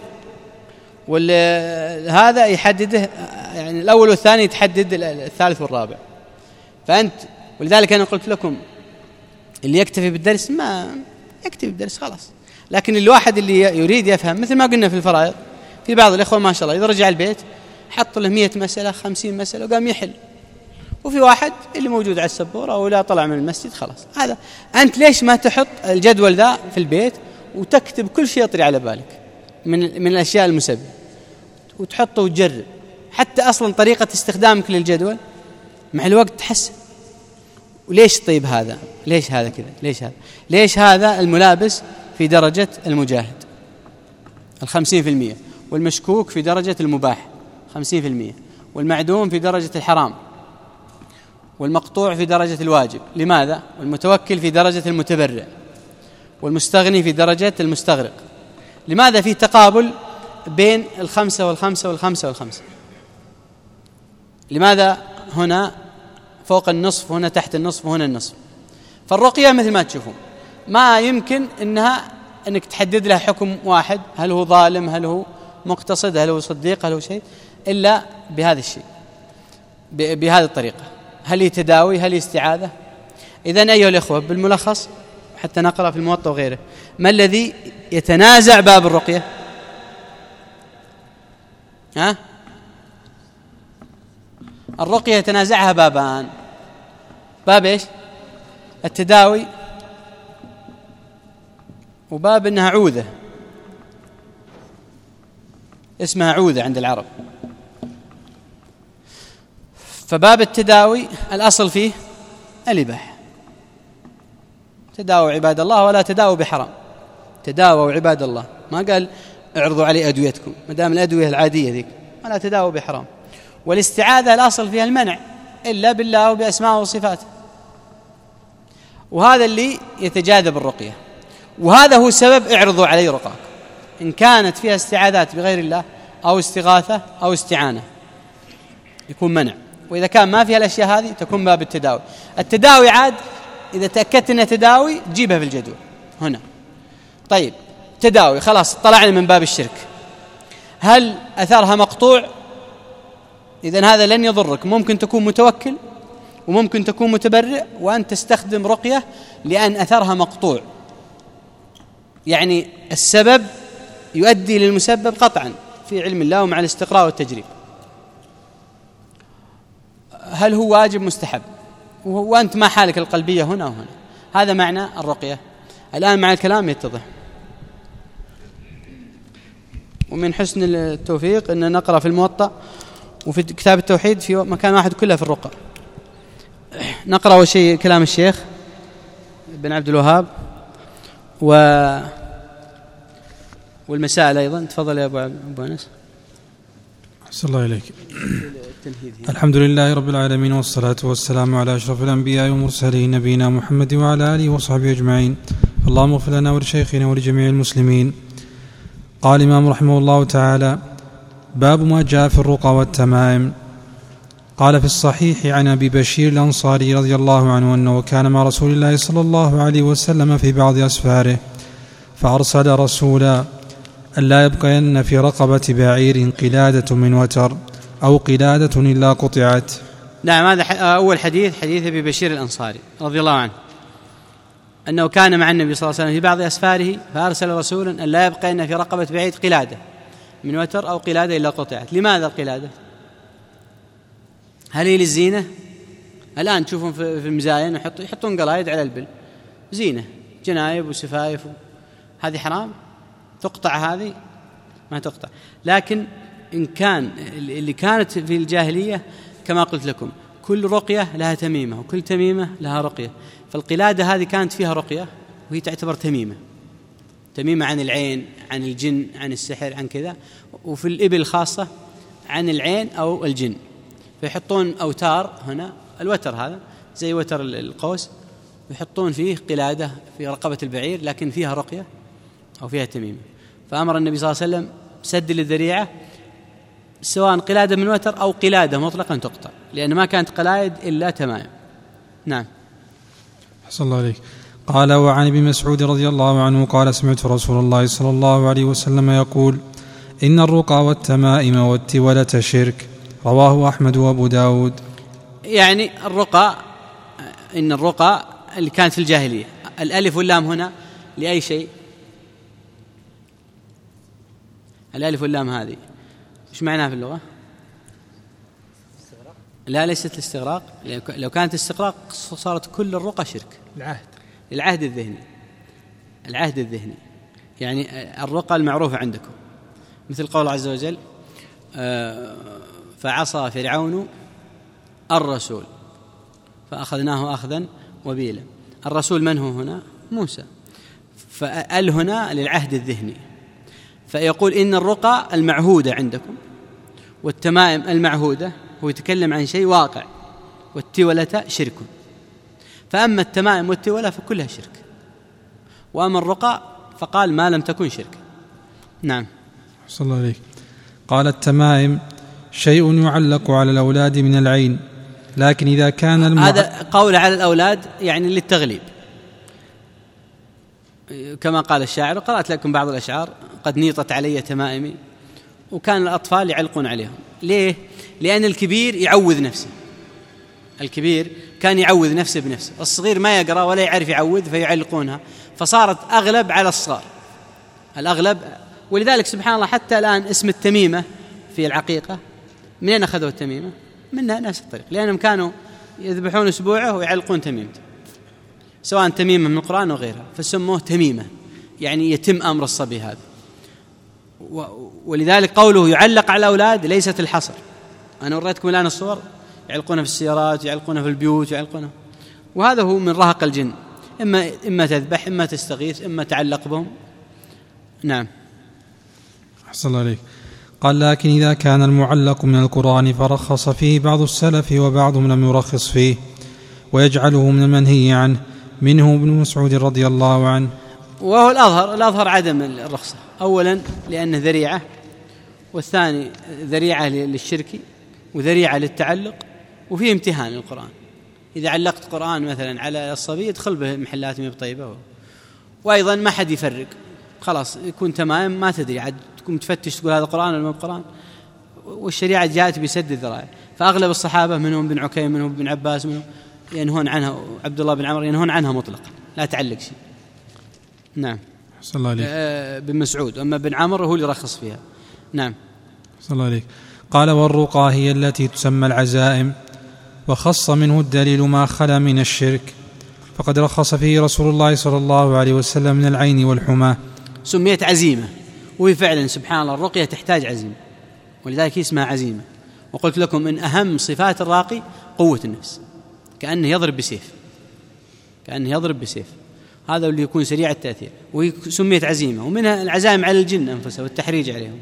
وهذا يحدده يعني الأول والثاني يتحدد الثالث والرابع. فأنت ولذلك أنا قلت لكم اللي يكتفي بالدرس ما يكتفي بالدرس خلاص، لكن الواحد اللي يريد يفهم مثل ما قلنا في الفرائض، في بعض الإخوة ما شاء الله إذا رجع البيت حط له مئة مسألة خمسين مسألة وقام يحل، وفي واحد اللي موجود على السبورة ولا طلع من المسجد خلاص. هذا أنت ليش ما تحط الجدول ذا في البيت وتكتب كل شيء يطري على بالك من من الأشياء المسببة وتحطه وتجرب، حتى أصلا طريقة استخدامك للجدول مع الوقت تحسن. وليش طيب هذا؟ ليش هذا كذا؟ ليش هذا؟ ليش هذا الملابس في درجة المجاهد الخمسين في المية، والمشكوك في درجة المباح خمسين في المية، والمعدوم في درجة الحرام، والمقطوع في درجة الواجب؟ لماذا؟ والمتوكل في درجة المتبرع، والمستغني في درجة المستغرق. لماذا في تقابل بين الخمسة والخمسة والخمسة والخمسة؟ لماذا هنا فوق النصف وهنا تحت النصف وهنا النصف؟ فالرقية مثل ما تشوفون ما يمكن إنها أنك تحدد لها حكم واحد، هل هو ظالم، هل هو مقتصد، هل هو صديق، هل هو شيء، إلا بهذا الشيء، بهذه الطريقة. هل هي تداوي، هل هي استعاذة؟ إذن أيها الإخوة بالملخص حتى نقرأ في الموطأ وغيره، ما الذي يتنازع باب الرقية؟ ها؟ الرقية يتنازعها بابان. باب إيش؟ التداوي، وباب إنها عوذة اسمها عوذة عند العرب. فباب التداوي الأصل فيه الإباحة، تداووا عباد الله ولا تداووا بحرام، تداووا عباد الله، ما قال اعرضوا علي أدويتكم، ما دام الأدوية العادية ذيك، ولا تداووا بحرام. والاستعاذة الأصل فيها المنع إلا بالله وبأسماءه وصفاته، وهذا اللي يتجاذب الرقية، وهذا هو سبب اعرضوا علي رقاك. إن كانت فيها استعاذات بغير الله أو استغاثة أو استعانة يكون منع، وإذا كان ما فيها الأشياء هذه تكون باب التداوي. التداوي عاد إذا تأكدت أنها تداوي جيبها في الجدول هنا. طيب تداوي خلاص طلعنا من باب الشرك، هل أثرها مقطوع؟ إذن هذا لن يضرك، ممكن تكون متوكل وممكن تكون متبرع وأن تستخدم رقية لأن أثرها مقطوع، يعني السبب يؤدي للمسبب قطعا في علم الله ومع الاستقراء والتجريب. هل هو واجب مستحب؟ وأنت ما حالك القلبية هنا وهنا. هذا معنى الرقية. الآن مع الكلام يتضح. ومن حسن التوفيق أن نقرأ في الموطأ وفي كتاب التوحيد في مكان واحد كله في الرقى. نقرأ أول شيء كلام الشيخ بن عبد الوهاب و والمسائل أيضا. تفضل يا أبو أنس. أحسن الله إليك. الحمد لله رب العالمين، والصلاة والسلام على أشرف الأنبياء والمرسلين نبينا محمد وعلى آله وصحبه أجمعين. اللهم اغفر لنا ولشيخنا ولجميع المسلمين. قال الإمام رحمه الله تعالى: باب ما جاء في الرقى والتمائم. قال في الصحيح عن أبي بشير الأنصاري رضي الله عنه أنه كان مع رسول الله صلى الله عليه وسلم في بعض أسفاره فأرسل رسولا ألا يبقين في رقبة بعير قلادة من وتر أو قلادة إلا قطعت. نعم، هذا أول حديث، حديث أبي بشير الأنصاري رضي الله عنه أنه كان مع النبي صلى الله عليه وسلم في بعض أسفاره فأرسل رسولا ألا يبقين في رقبة بعير قلادة من وتر أو قلادة إلا قطعت. لماذا القلادة؟ هل هي للزينة؟ الآن تشوفون في المزاين يحطون قلايد على البل زينة، جنايب وسفايف، هذه حرام؟ تقطع؟ هذه ما تقطع. لكن إن كان اللي كانت في الجاهلية كما قلت لكم كل رقية لها تميمة وكل تميمة لها رقية، فالقلادة هذه كانت فيها رقية وهي تعتبر تميمة، تميمة عن العين، عن الجن، عن السحر، عن كذا. وفي الإبل خاصة عن العين أو الجن، فيحطون أوتار هنا، الوتر هذا زي وتر القوس، ويحطون فيه قلادة في رقبة البعير لكن فيها رقية أو فيها تميمة. فأمر النبي صلى الله عليه وسلم سد الذريعة، سواء قلادة من وتر أو قلادة مطلقا تقطع، لأن ما كانت قلائد إلا تمائم. نعم. أحسن الله عليك. قال: وعن ابن مسعود رضي الله عنه قال: سمعت رسول الله صلى الله عليه وسلم يقول: إن الرقى والتمائم والتولة شرك. رواه أحمد وأبو داود. يعني الرقى، إن الرقى اللي كانت في الجاهلية، الألف واللام هنا لأي شيء؟ الألف واللام هذه إيش معناها في اللغة؟ لا، ليست الاستغراق، لو كانت استغراق صارت كل الرقى شرك. العهد العهد الذهني، العهد الذهني يعني الرقى المعروفة عندكم، مثل قول عز وجل: فعصى فرعون الرسول فأخذناه أخذا وبيلا. الرسول من هو هنا؟ موسى. فأل هنا للعهد الذهني، فيقول إن الرقى المعهودة عندكم والتمائم المعهودة، هو يتكلم عن شيء واقع، والتولة شرك. فأما التمائم والتولة فكلها شرك، وأما الرقى فقال ما لم تكن شرك. نعم. صلى الله عليه. قال: التمائم شيء يعلق على الأولاد من العين، لكن إذا كان المع... هذا قول على الأولاد يعني للتغليب، كما قال الشاعر: قرأت لكم بعض الأشعار: قد نيطت علي تمائمي. وكان الأطفال يعلقون عليهم. ليه؟ لأن الكبير يعوذ نفسه، الكبير كان يعوذ نفسه بنفسه، الصغير ما يقرأ ولا يعرف يعوذ فيعلقونها، فصارت أغلب على الصغار، الأغلب. ولذلك سبحان الله حتى الآن اسم التميمة في العقيقة من أين أخذوا التميمة؟ منها نفس الطريق، لأنهم كانوا يذبحون أسبوعه ويعلقون تميمته، سواء تميمة من القرآن أو غيرها، فسموه تميمة، يعني يتم أمر الصبي هذا. ولذلك قوله يعلق على الأولاد ليست الحصر. أنا وريتكم الآن الصور، يعلقونها في السيارات، يعلقونها في البيوت، يعلقونها، وهذا هو من رهق الجن، إما إما تذبح، إما تستغيث، إما تعلق بهم. نعم. أحسن الله عليك. قال: لكن إذا كان المعلق من القرآن فرخص فيه بعض السلف وبعضهم لم يرخص فيه ويجعله من المنهي عنه، منه ابن مسعود رضي الله عنه. وهو الأظهر، الأظهر عدم الرخصة، أولا لأنه ذريعة، والثاني ذريعة للشرك وذريعة للتعلق، وفيه امتهان للقرآن. إذا علقت قرآن مثلا على الصبي يدخل به محلات مي بطيبة، وأيضا ما حد يفرق، خلاص يكون تمام، ما تدري عاد تكون تفتش تقول هذا قرآن ولا ما قرآن. والشريعة جاءت بسد الذرائع، فأغلب الصحابة منهم بن عكيم، منهم بن عباس، منهم ينهون عنها، عبد الله بن عمر ينهون عنها مطلقا، لا تعلق شيء. نعم. صلى الله عليك. آه بن مسعود، أما بن عمر هو اللي رخص فيها. نعم. صلى الله عليك. قال: والرقى هي التي تسمى العزائم، وخص منه الدليل ما خلا من الشرك، فقد رخص فيه رسول الله صلى الله عليه وسلم من العين والحمى. سميت عزيمة، وهي فعلا سبحان الله الرقية تحتاج عزيمة، ولذلك اسمها عزيمة. وقلت لكم من أهم صفات الراقي قوة النفس، كأنه يضرب بسيف، كأنه يضرب بسيف، هذا اللي يكون سريع التأثير، وهي سميت عزيمة. ومنها العزائم على الجن أنفسه والتحريج عليهم.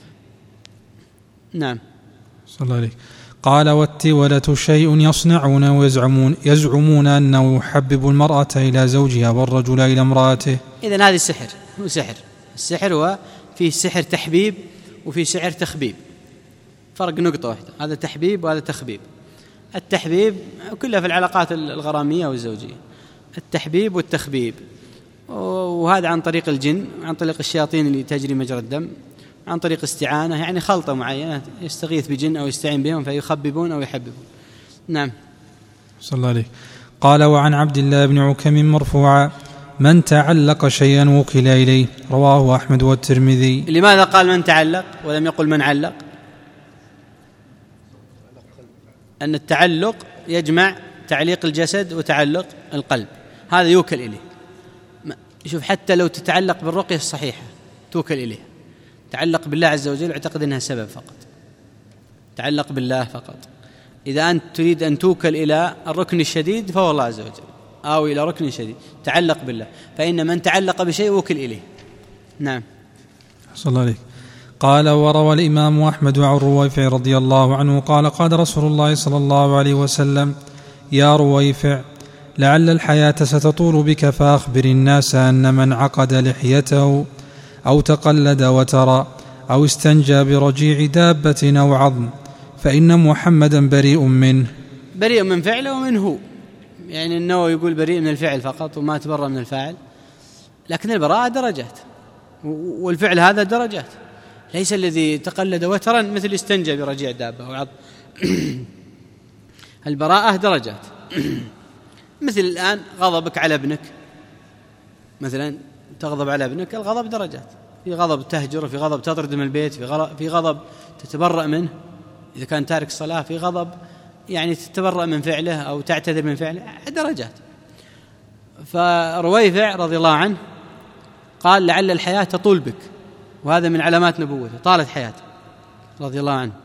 نعم. صلى الله عليه. قال: والتولة شيء يصنعون ويزعمون يزعمون أنه يحبب المرأة إلى زوجها والرجل إلى امرأته. إذن هذا السحر، هو سحر. السحر هو فيه سحر تحبيب وفيه سحر تخبيب، فرق نقطة واحدة، هذا تحبيب وهذا تخبيب. التحبيب كلها في العلاقات الغرامية والزوجية، التحبيب والتخبيب، وهذا عن طريق الجن، عن طريق الشياطين اللي تجري مجرى الدم، عن طريق استعانة، يعني خلطة معينة، يستغيث بجن أو يستعين بهم فيخببون أو يحببون. نعم. صلى الله عليه. قال: وعن عبد الله بن عكم مرفوعا: من تعلق شيئا وكل إليه. رواه أحمد والترمذي. لماذا قال من تعلق ولم يقل من علق؟ أن التعلق يجمع تعليق الجسد وتعلق القلب، هذا يوكل إليه. شوف، حتى لو تتعلق بالرقية الصحيحة توكل إليه، تعلق بالله عز وجل اعتقد أنها سبب فقط، تعلق بالله فقط. إذا أنت تريد أن توكل إلى الركن الشديد فهو الله عز وجل، أو إلى ركن شديد، تعلق بالله، فإن من تعلق بشيء وكل إليه. نعم. صلى الله عليه. قال: وروى الإمام أحمد عن رويفع رضي الله عنه قال: قال رسول الله صلى الله عليه وسلم: يا رويفع، لعل الحياة ستطول بك، فأخبر الناس أن من عقد لحيته أو تقلد وترى أو استنجى برجيع دابة أو عظم فإن محمدا بريء منه. بريء من فعله ومنه هو، يعني النووي يقول بريء من الفعل فقط وما تبرأ من الفاعل، لكن البراءة درجات، والفعل هذا درجات. ليس الذي تقلد وترا مثل استنجى برجيع دابة أو عظم. البراءة درجات. مثل الآن غضبك على ابنك، مثلا تغضب على ابنك، الغضب درجات، في غضب تهجر، في غضب تطرد من البيت، في غضب تتبرأ منه إذا كان تارك الصلاة، في غضب يعني تتبرأ من فعله أو تعتذر من فعله، درجات. فرويفع رضي الله عنه قال: لعل الحياة تطول بك، وهذا من علامات نبوته، طالت حياته رضي الله عنه.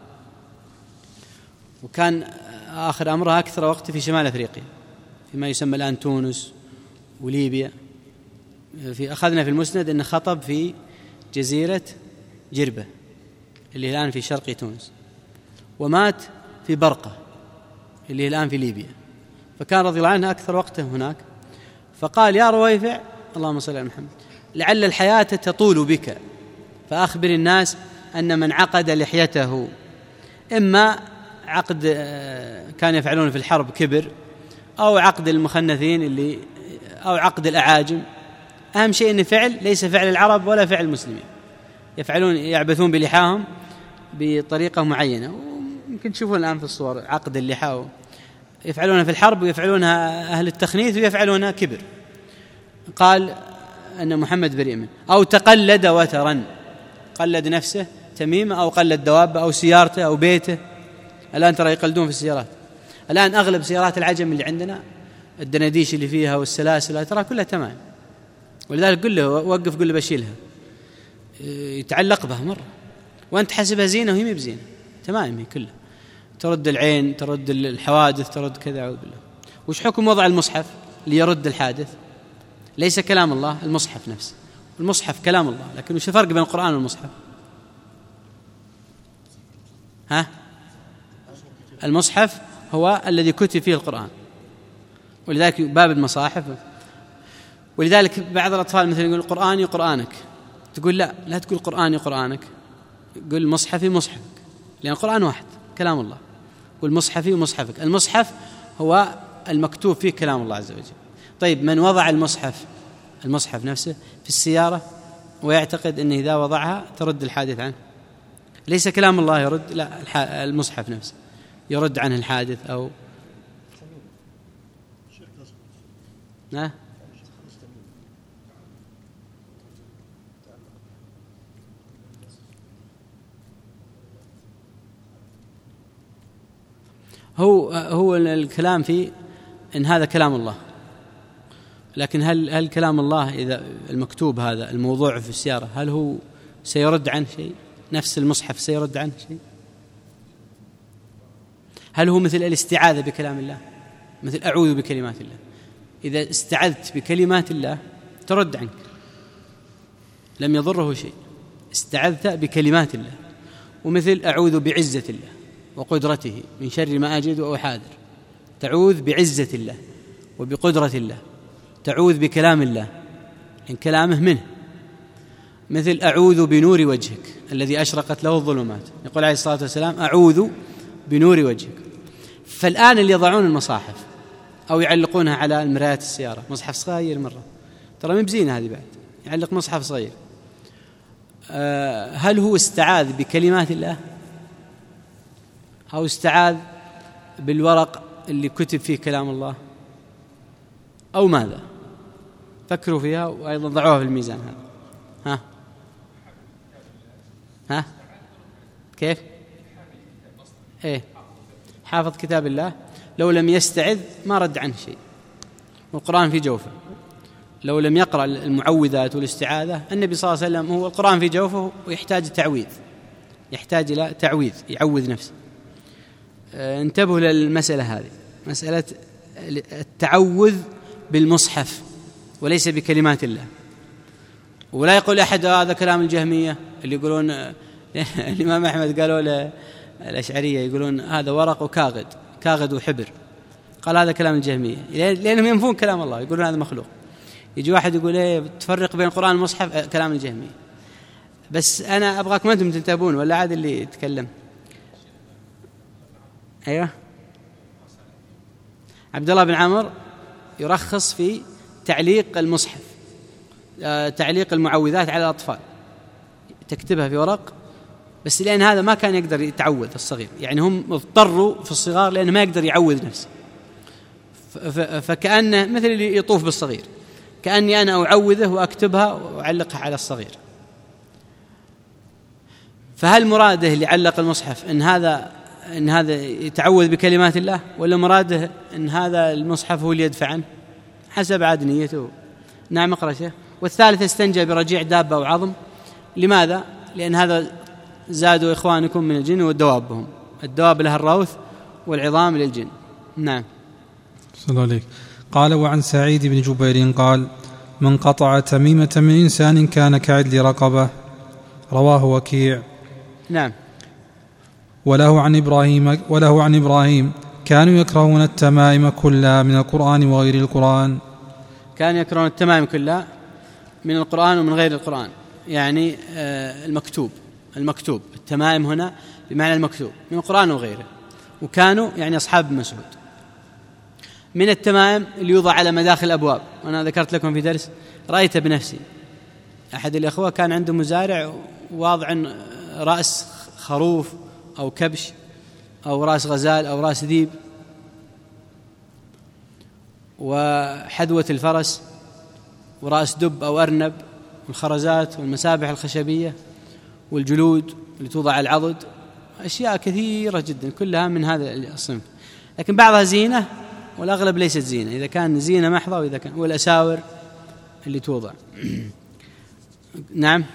وكان آخر أمرها أكثر وقت في شمال أفريقيا، فيما يسمى الآن تونس وليبيا. في أخذنا في المسند أنه خطب في جزيرة جربة اللي الآن في شرق تونس، ومات في برقة اللي الآن في ليبيا، فكان رضي الله عنه أكثر وقته هناك. فقال: يا رويفع، اللهم صل على محمد، لعل الحياة تطول بك، فأخبر الناس أن من عقد لحيته، إما عقد كان يفعلون في الحرب كبر، أو عقد المخنثين اللي أو عقد الأعاجم. أهم شيء أن فعل ليس فعل العرب ولا فعل المسلمين، يفعلون يعبثون بلحاهم بطريقة معينة، ويمكن تشوفون الآن في الصور عقد اللحى، يفعلونها في الحرب ويفعلونها أهل التخنيث ويفعلونها كبر. قال أن محمد بريء منه. أو تقلد وترا، قلد نفسه تميمة، أو قلد دوابة أو سيارته أو بيته. الآن ترى يقلدون في السيارات، الآن أغلب سيارات العجم اللي عندنا الدناديش اللي فيها والسلاسل ترى كلها تمام، ولذلك قل له وقف، قل له بشيلها، يتعلق بها مرة وأنت حسبها زينة وهي مي بزينة، تمام هي كلها، ترد العين، ترد الحوادث، ترد كذا. أعوذ بالله. وش حكم وضع المصحف ليرد الحادث؟ ليس كلام الله، المصحف نفسه، المصحف كلام الله، لكن وش الفرق بين القرآن والمصحف؟ ها؟ المصحف هو الذي كتب فيه القرآن، ولذلك باب المصاحف. ولذلك بعض الأطفال مثل يقول قرآني قرآنك، تقول لا لا تقول قرآني قرآنك، قل مصحفي مصحفك، لأن القرآن واحد كلام الله. قل مصحفي ومصحفك، المصحف هو المكتوب فيه كلام الله عز وجل. طيب من وضع المصحف، المصحف نفسه في السيارة ويعتقد أنه إذا وضعها ترد الحادث عنه، ليس كلام الله يرد، لا المصحف نفسه يرد عنه الحادث. أو لا هو هو الكلام فيه إن هذا كلام الله، لكن هل هل كلام الله إذا المكتوب هذا الموضوع في السيارة هل هو سيرد عنه شيء؟ نفس المصحف سيرد عنه شيء؟ هل هو مثل الاستعاذة بكلام الله، مثل أعوذ بكلمات الله؟ إذا استعذت بكلمات الله ترد عنك، لم يضره شيء، استعذت بكلمات الله. ومثل أعوذ بعزة الله وقدرته من شر ما أجد وأحاذر، تعوذ بعزة الله وبقدرة الله، تعوذ بكلام الله إن كلامه منه. مثل أعوذ بنور وجهك الذي أشرقت له الظلمات، يقول عليه الصلاة والسلام أعوذ بنور وجهك. فالآن اللي يضعون المصاحف أو يعلقونها على المرايات السيارة، مصحف صغير مرة، ترى من بزينة هذه بعد، يعلق مصحف صغير، أه هل هو استعاذ بكلمات الله أو استعاذ بالورق اللي كتب فيه كلام الله أو ماذا؟ فكروا فيها وأيضا ضعوها في الميزان. هذا ها ها كيف؟ إيه حافظ كتاب الله، لو لم يستعذ ما رد عنه شيء، والقرآن في جوفه. لو لم يقرأ المعوذات والاستعاذة، النبي صلى الله عليه وسلم هو القرآن في جوفه ويحتاج تعويذ، يحتاج إلى تعويذ يعوذ نفسه. انتبهوا للمسألة هذه، مسألة التعوذ بالمصحف وليس بكلمات الله. ولا يقول أحد هذا كلام الجهمية اللي يقولون الإمام أحمد قالوا الأشعرية يقولون هذا ورق وكاغد، كاغد وحبر، قال هذا كلام الجهمية لأنهم ينفون كلام الله، يقولون هذا مخلوق. يجي واحد يقول ايه تفرق بين القرآن والمصحف، كلام الجهمية. بس أنا أبغاكم أنتم تنتبهون ولا عاد اللي يتكلم. أيوه عبد الله بن عمر يرخص في تعليق المصحف، تعليق المعوذات على الأطفال، تكتبها في ورق، بس لأن هذا ما كان يقدر يتعوذ الصغير، يعني هم اضطروا في الصغار لأنه ما يقدر يعوذ نفسه، فكأنه مثل اللي يطوف بالصغير، كأني أنا أعوذه وأكتبها وأعلقها على الصغير. فهل مراده اللي علق المصحف إن هذا إن هذا يتعوذ بكلمات الله، ولا مراده إن هذا المصحف هو اللي يدفع عنه؟ حسب عاد نيته. نعم اقرأ شيخ. والثالث استنجى برجيع دابة أو عظم. لماذا؟ لأن هذا زادوا إخوانكم من الجن والدوابهم، الدواب لها الروث والعظام للجن. نعم. صلى الله عليك. قال وعن سعيد بن جبير قال من قطع تميمة من إنسان كان كعدل رقبة، رواه وكيع. نعم. وله عن إبراهيم وله عن إبراهيم كانوا يكرهون التمائم كلها من القرآن وغير القرآن. كانوا يكرهون التمائم كلها من القرآن ومن غير القرآن، يعني المكتوب المكتوب التمائم هنا بمعنى المكتوب من القرآن وغيره. وكانوا يعني أصحاب مسعود. من التمائم اللي يوضع على مداخل الأبواب، وأنا ذكرت لكم في درس رأيت بنفسي، أحد الأخوة كان عنده مزارع واضع رأس خروف أو كبش أو رأس غزال أو رأس ذيب، وحذوة الفرس ورأس دب أو أرنب، والخرزات والمسابح الخشبية والجلود اللي توضع على العضد، أشياء كثيرة جدا كلها من هذا الصنف، لكن بعضها زينة والأغلب ليست زينة، إذا كان زينة محضة وإذا كان والأساور اللي توضع. نعم.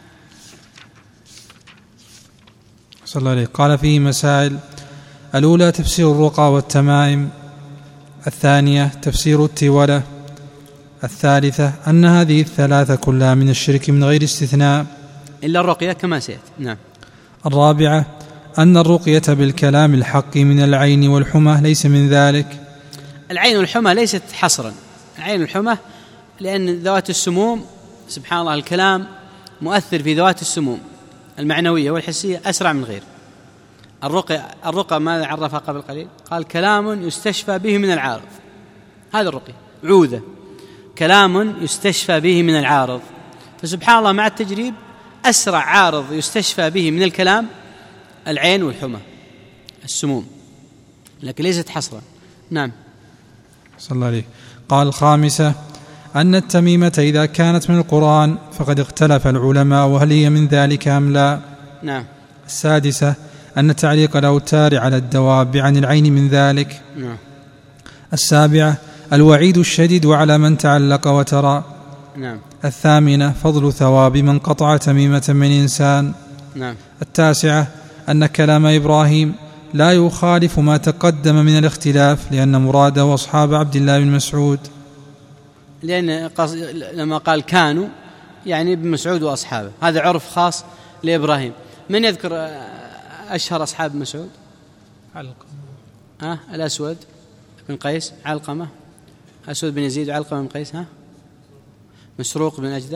صلى الله عليه. قال فيه مسائل: الأولى تفسير الرقى والتمائم، الثانية تفسير التولة، الثالثة أن هذه الثلاثة كلها من الشرك من غير استثناء إلا الرقية كما سيأتي. نعم. الرابعة أن الرقية بالكلام الحق من العين والحمى ليس من ذلك. العين والحمى ليست حصرا، العين والحمى لأن ذوات السموم سبحان الله الكلام مؤثر في ذوات السموم المعنوية والحسية أسرع من غير. الرقية الرقى ماذا عرفها قبل قليل؟ قال كلام يستشفى به من العارض، هذا الرقية عوذة، كلام يستشفى به من العارض. فسبحان الله مع التجريب أسرع عارض يستشفى به من الكلام العين والحمى السموم، لكن ليست حصرا. نعم. صلى الله عليه. قال الخامسة أن التميمة إذا كانت من القرآن فقد اختلف العلماء وهل هي من ذلك أم لا. نعم. السادسة أن تعليق الأوتار على الدواب عن العين من ذلك. نعم. السابعة الوعيد الشديد على من تعلق وترى. نعم. الثامنة فضل ثواب من قطع تميمة من إنسان. نعم. التاسعة أن كلام إبراهيم لا يخالف ما تقدم من الاختلاف لأن مراده أصحاب عبد الله بن مسعود، لأن لما قال كانوا يعني ابن مسعود وأصحابه، هذا عرف خاص لإبراهيم. من يذكر أشهر أصحاب مسعود؟ علقمة. ها الأسود بن قيس، علقمة، أسود بن يزيد وعلقمة بن قيس، ها مسروق بن أجدع.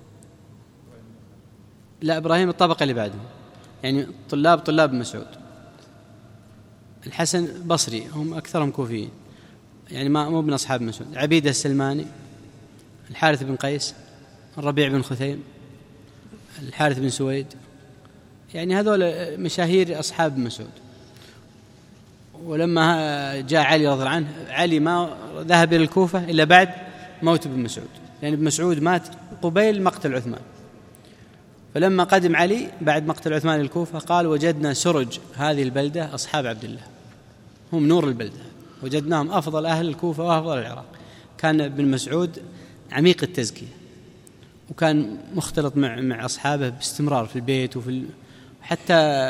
لا إبراهيم الطبقة اللي بعده، يعني طلاب طلاب مسعود. الحسن بصري، هم أكثرهم كوفيين، يعني ما مو من أصحاب مسعود. عبيدة السلماني، الحارث بن قيس، الربيع بن خثيم، الحارث بن سويد، يعني هذول مشاهير أصحاب مسعود. ولما جاء علي رضي الله عنه، علي ما ذهب إلى الكوفة إلا بعد موت ابن مسعود، لأن يعني ابن مسعود مات قبيل مقتل عثمان. فلما قدم علي بعد مقتل عثمان الكوفة قال وجدنا سرج هذه البلدة أصحاب عبد الله، هم نور البلدة، وجدناهم أفضل أهل الكوفة وأفضل العراق. كان ابن مسعود عميق التزكية، وكان مختلط مع مع أصحابه باستمرار في البيت وفي ال... حتى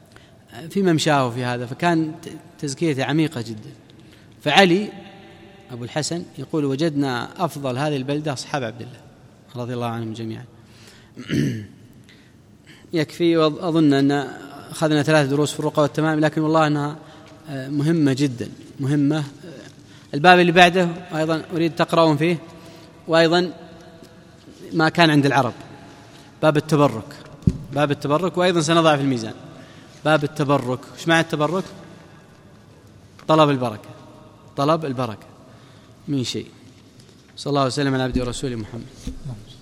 في ممشاه في هذا، فكان تزكيته عميقة جدا. فعلي أبو الحسن يقول وجدنا أفضل هذه البلدة أصحاب عبد الله رضي الله عنهم جميعا. يكفي، وأظن أن أخذنا ثلاث دروس في الرقى والتمام، لكن والله أنها مهمة جدا مهمة. الباب اللي بعده أيضا أريد تقرأون فيه، وأيضا ما كان عند العرب، باب التبرك، باب التبرك، وأيضا سنضع في الميزان باب التبرك. وش معنى التبرك؟ طلب البركة، طلب البركة من شيء. صلى الله وسلم على عبده ورسوله محمد.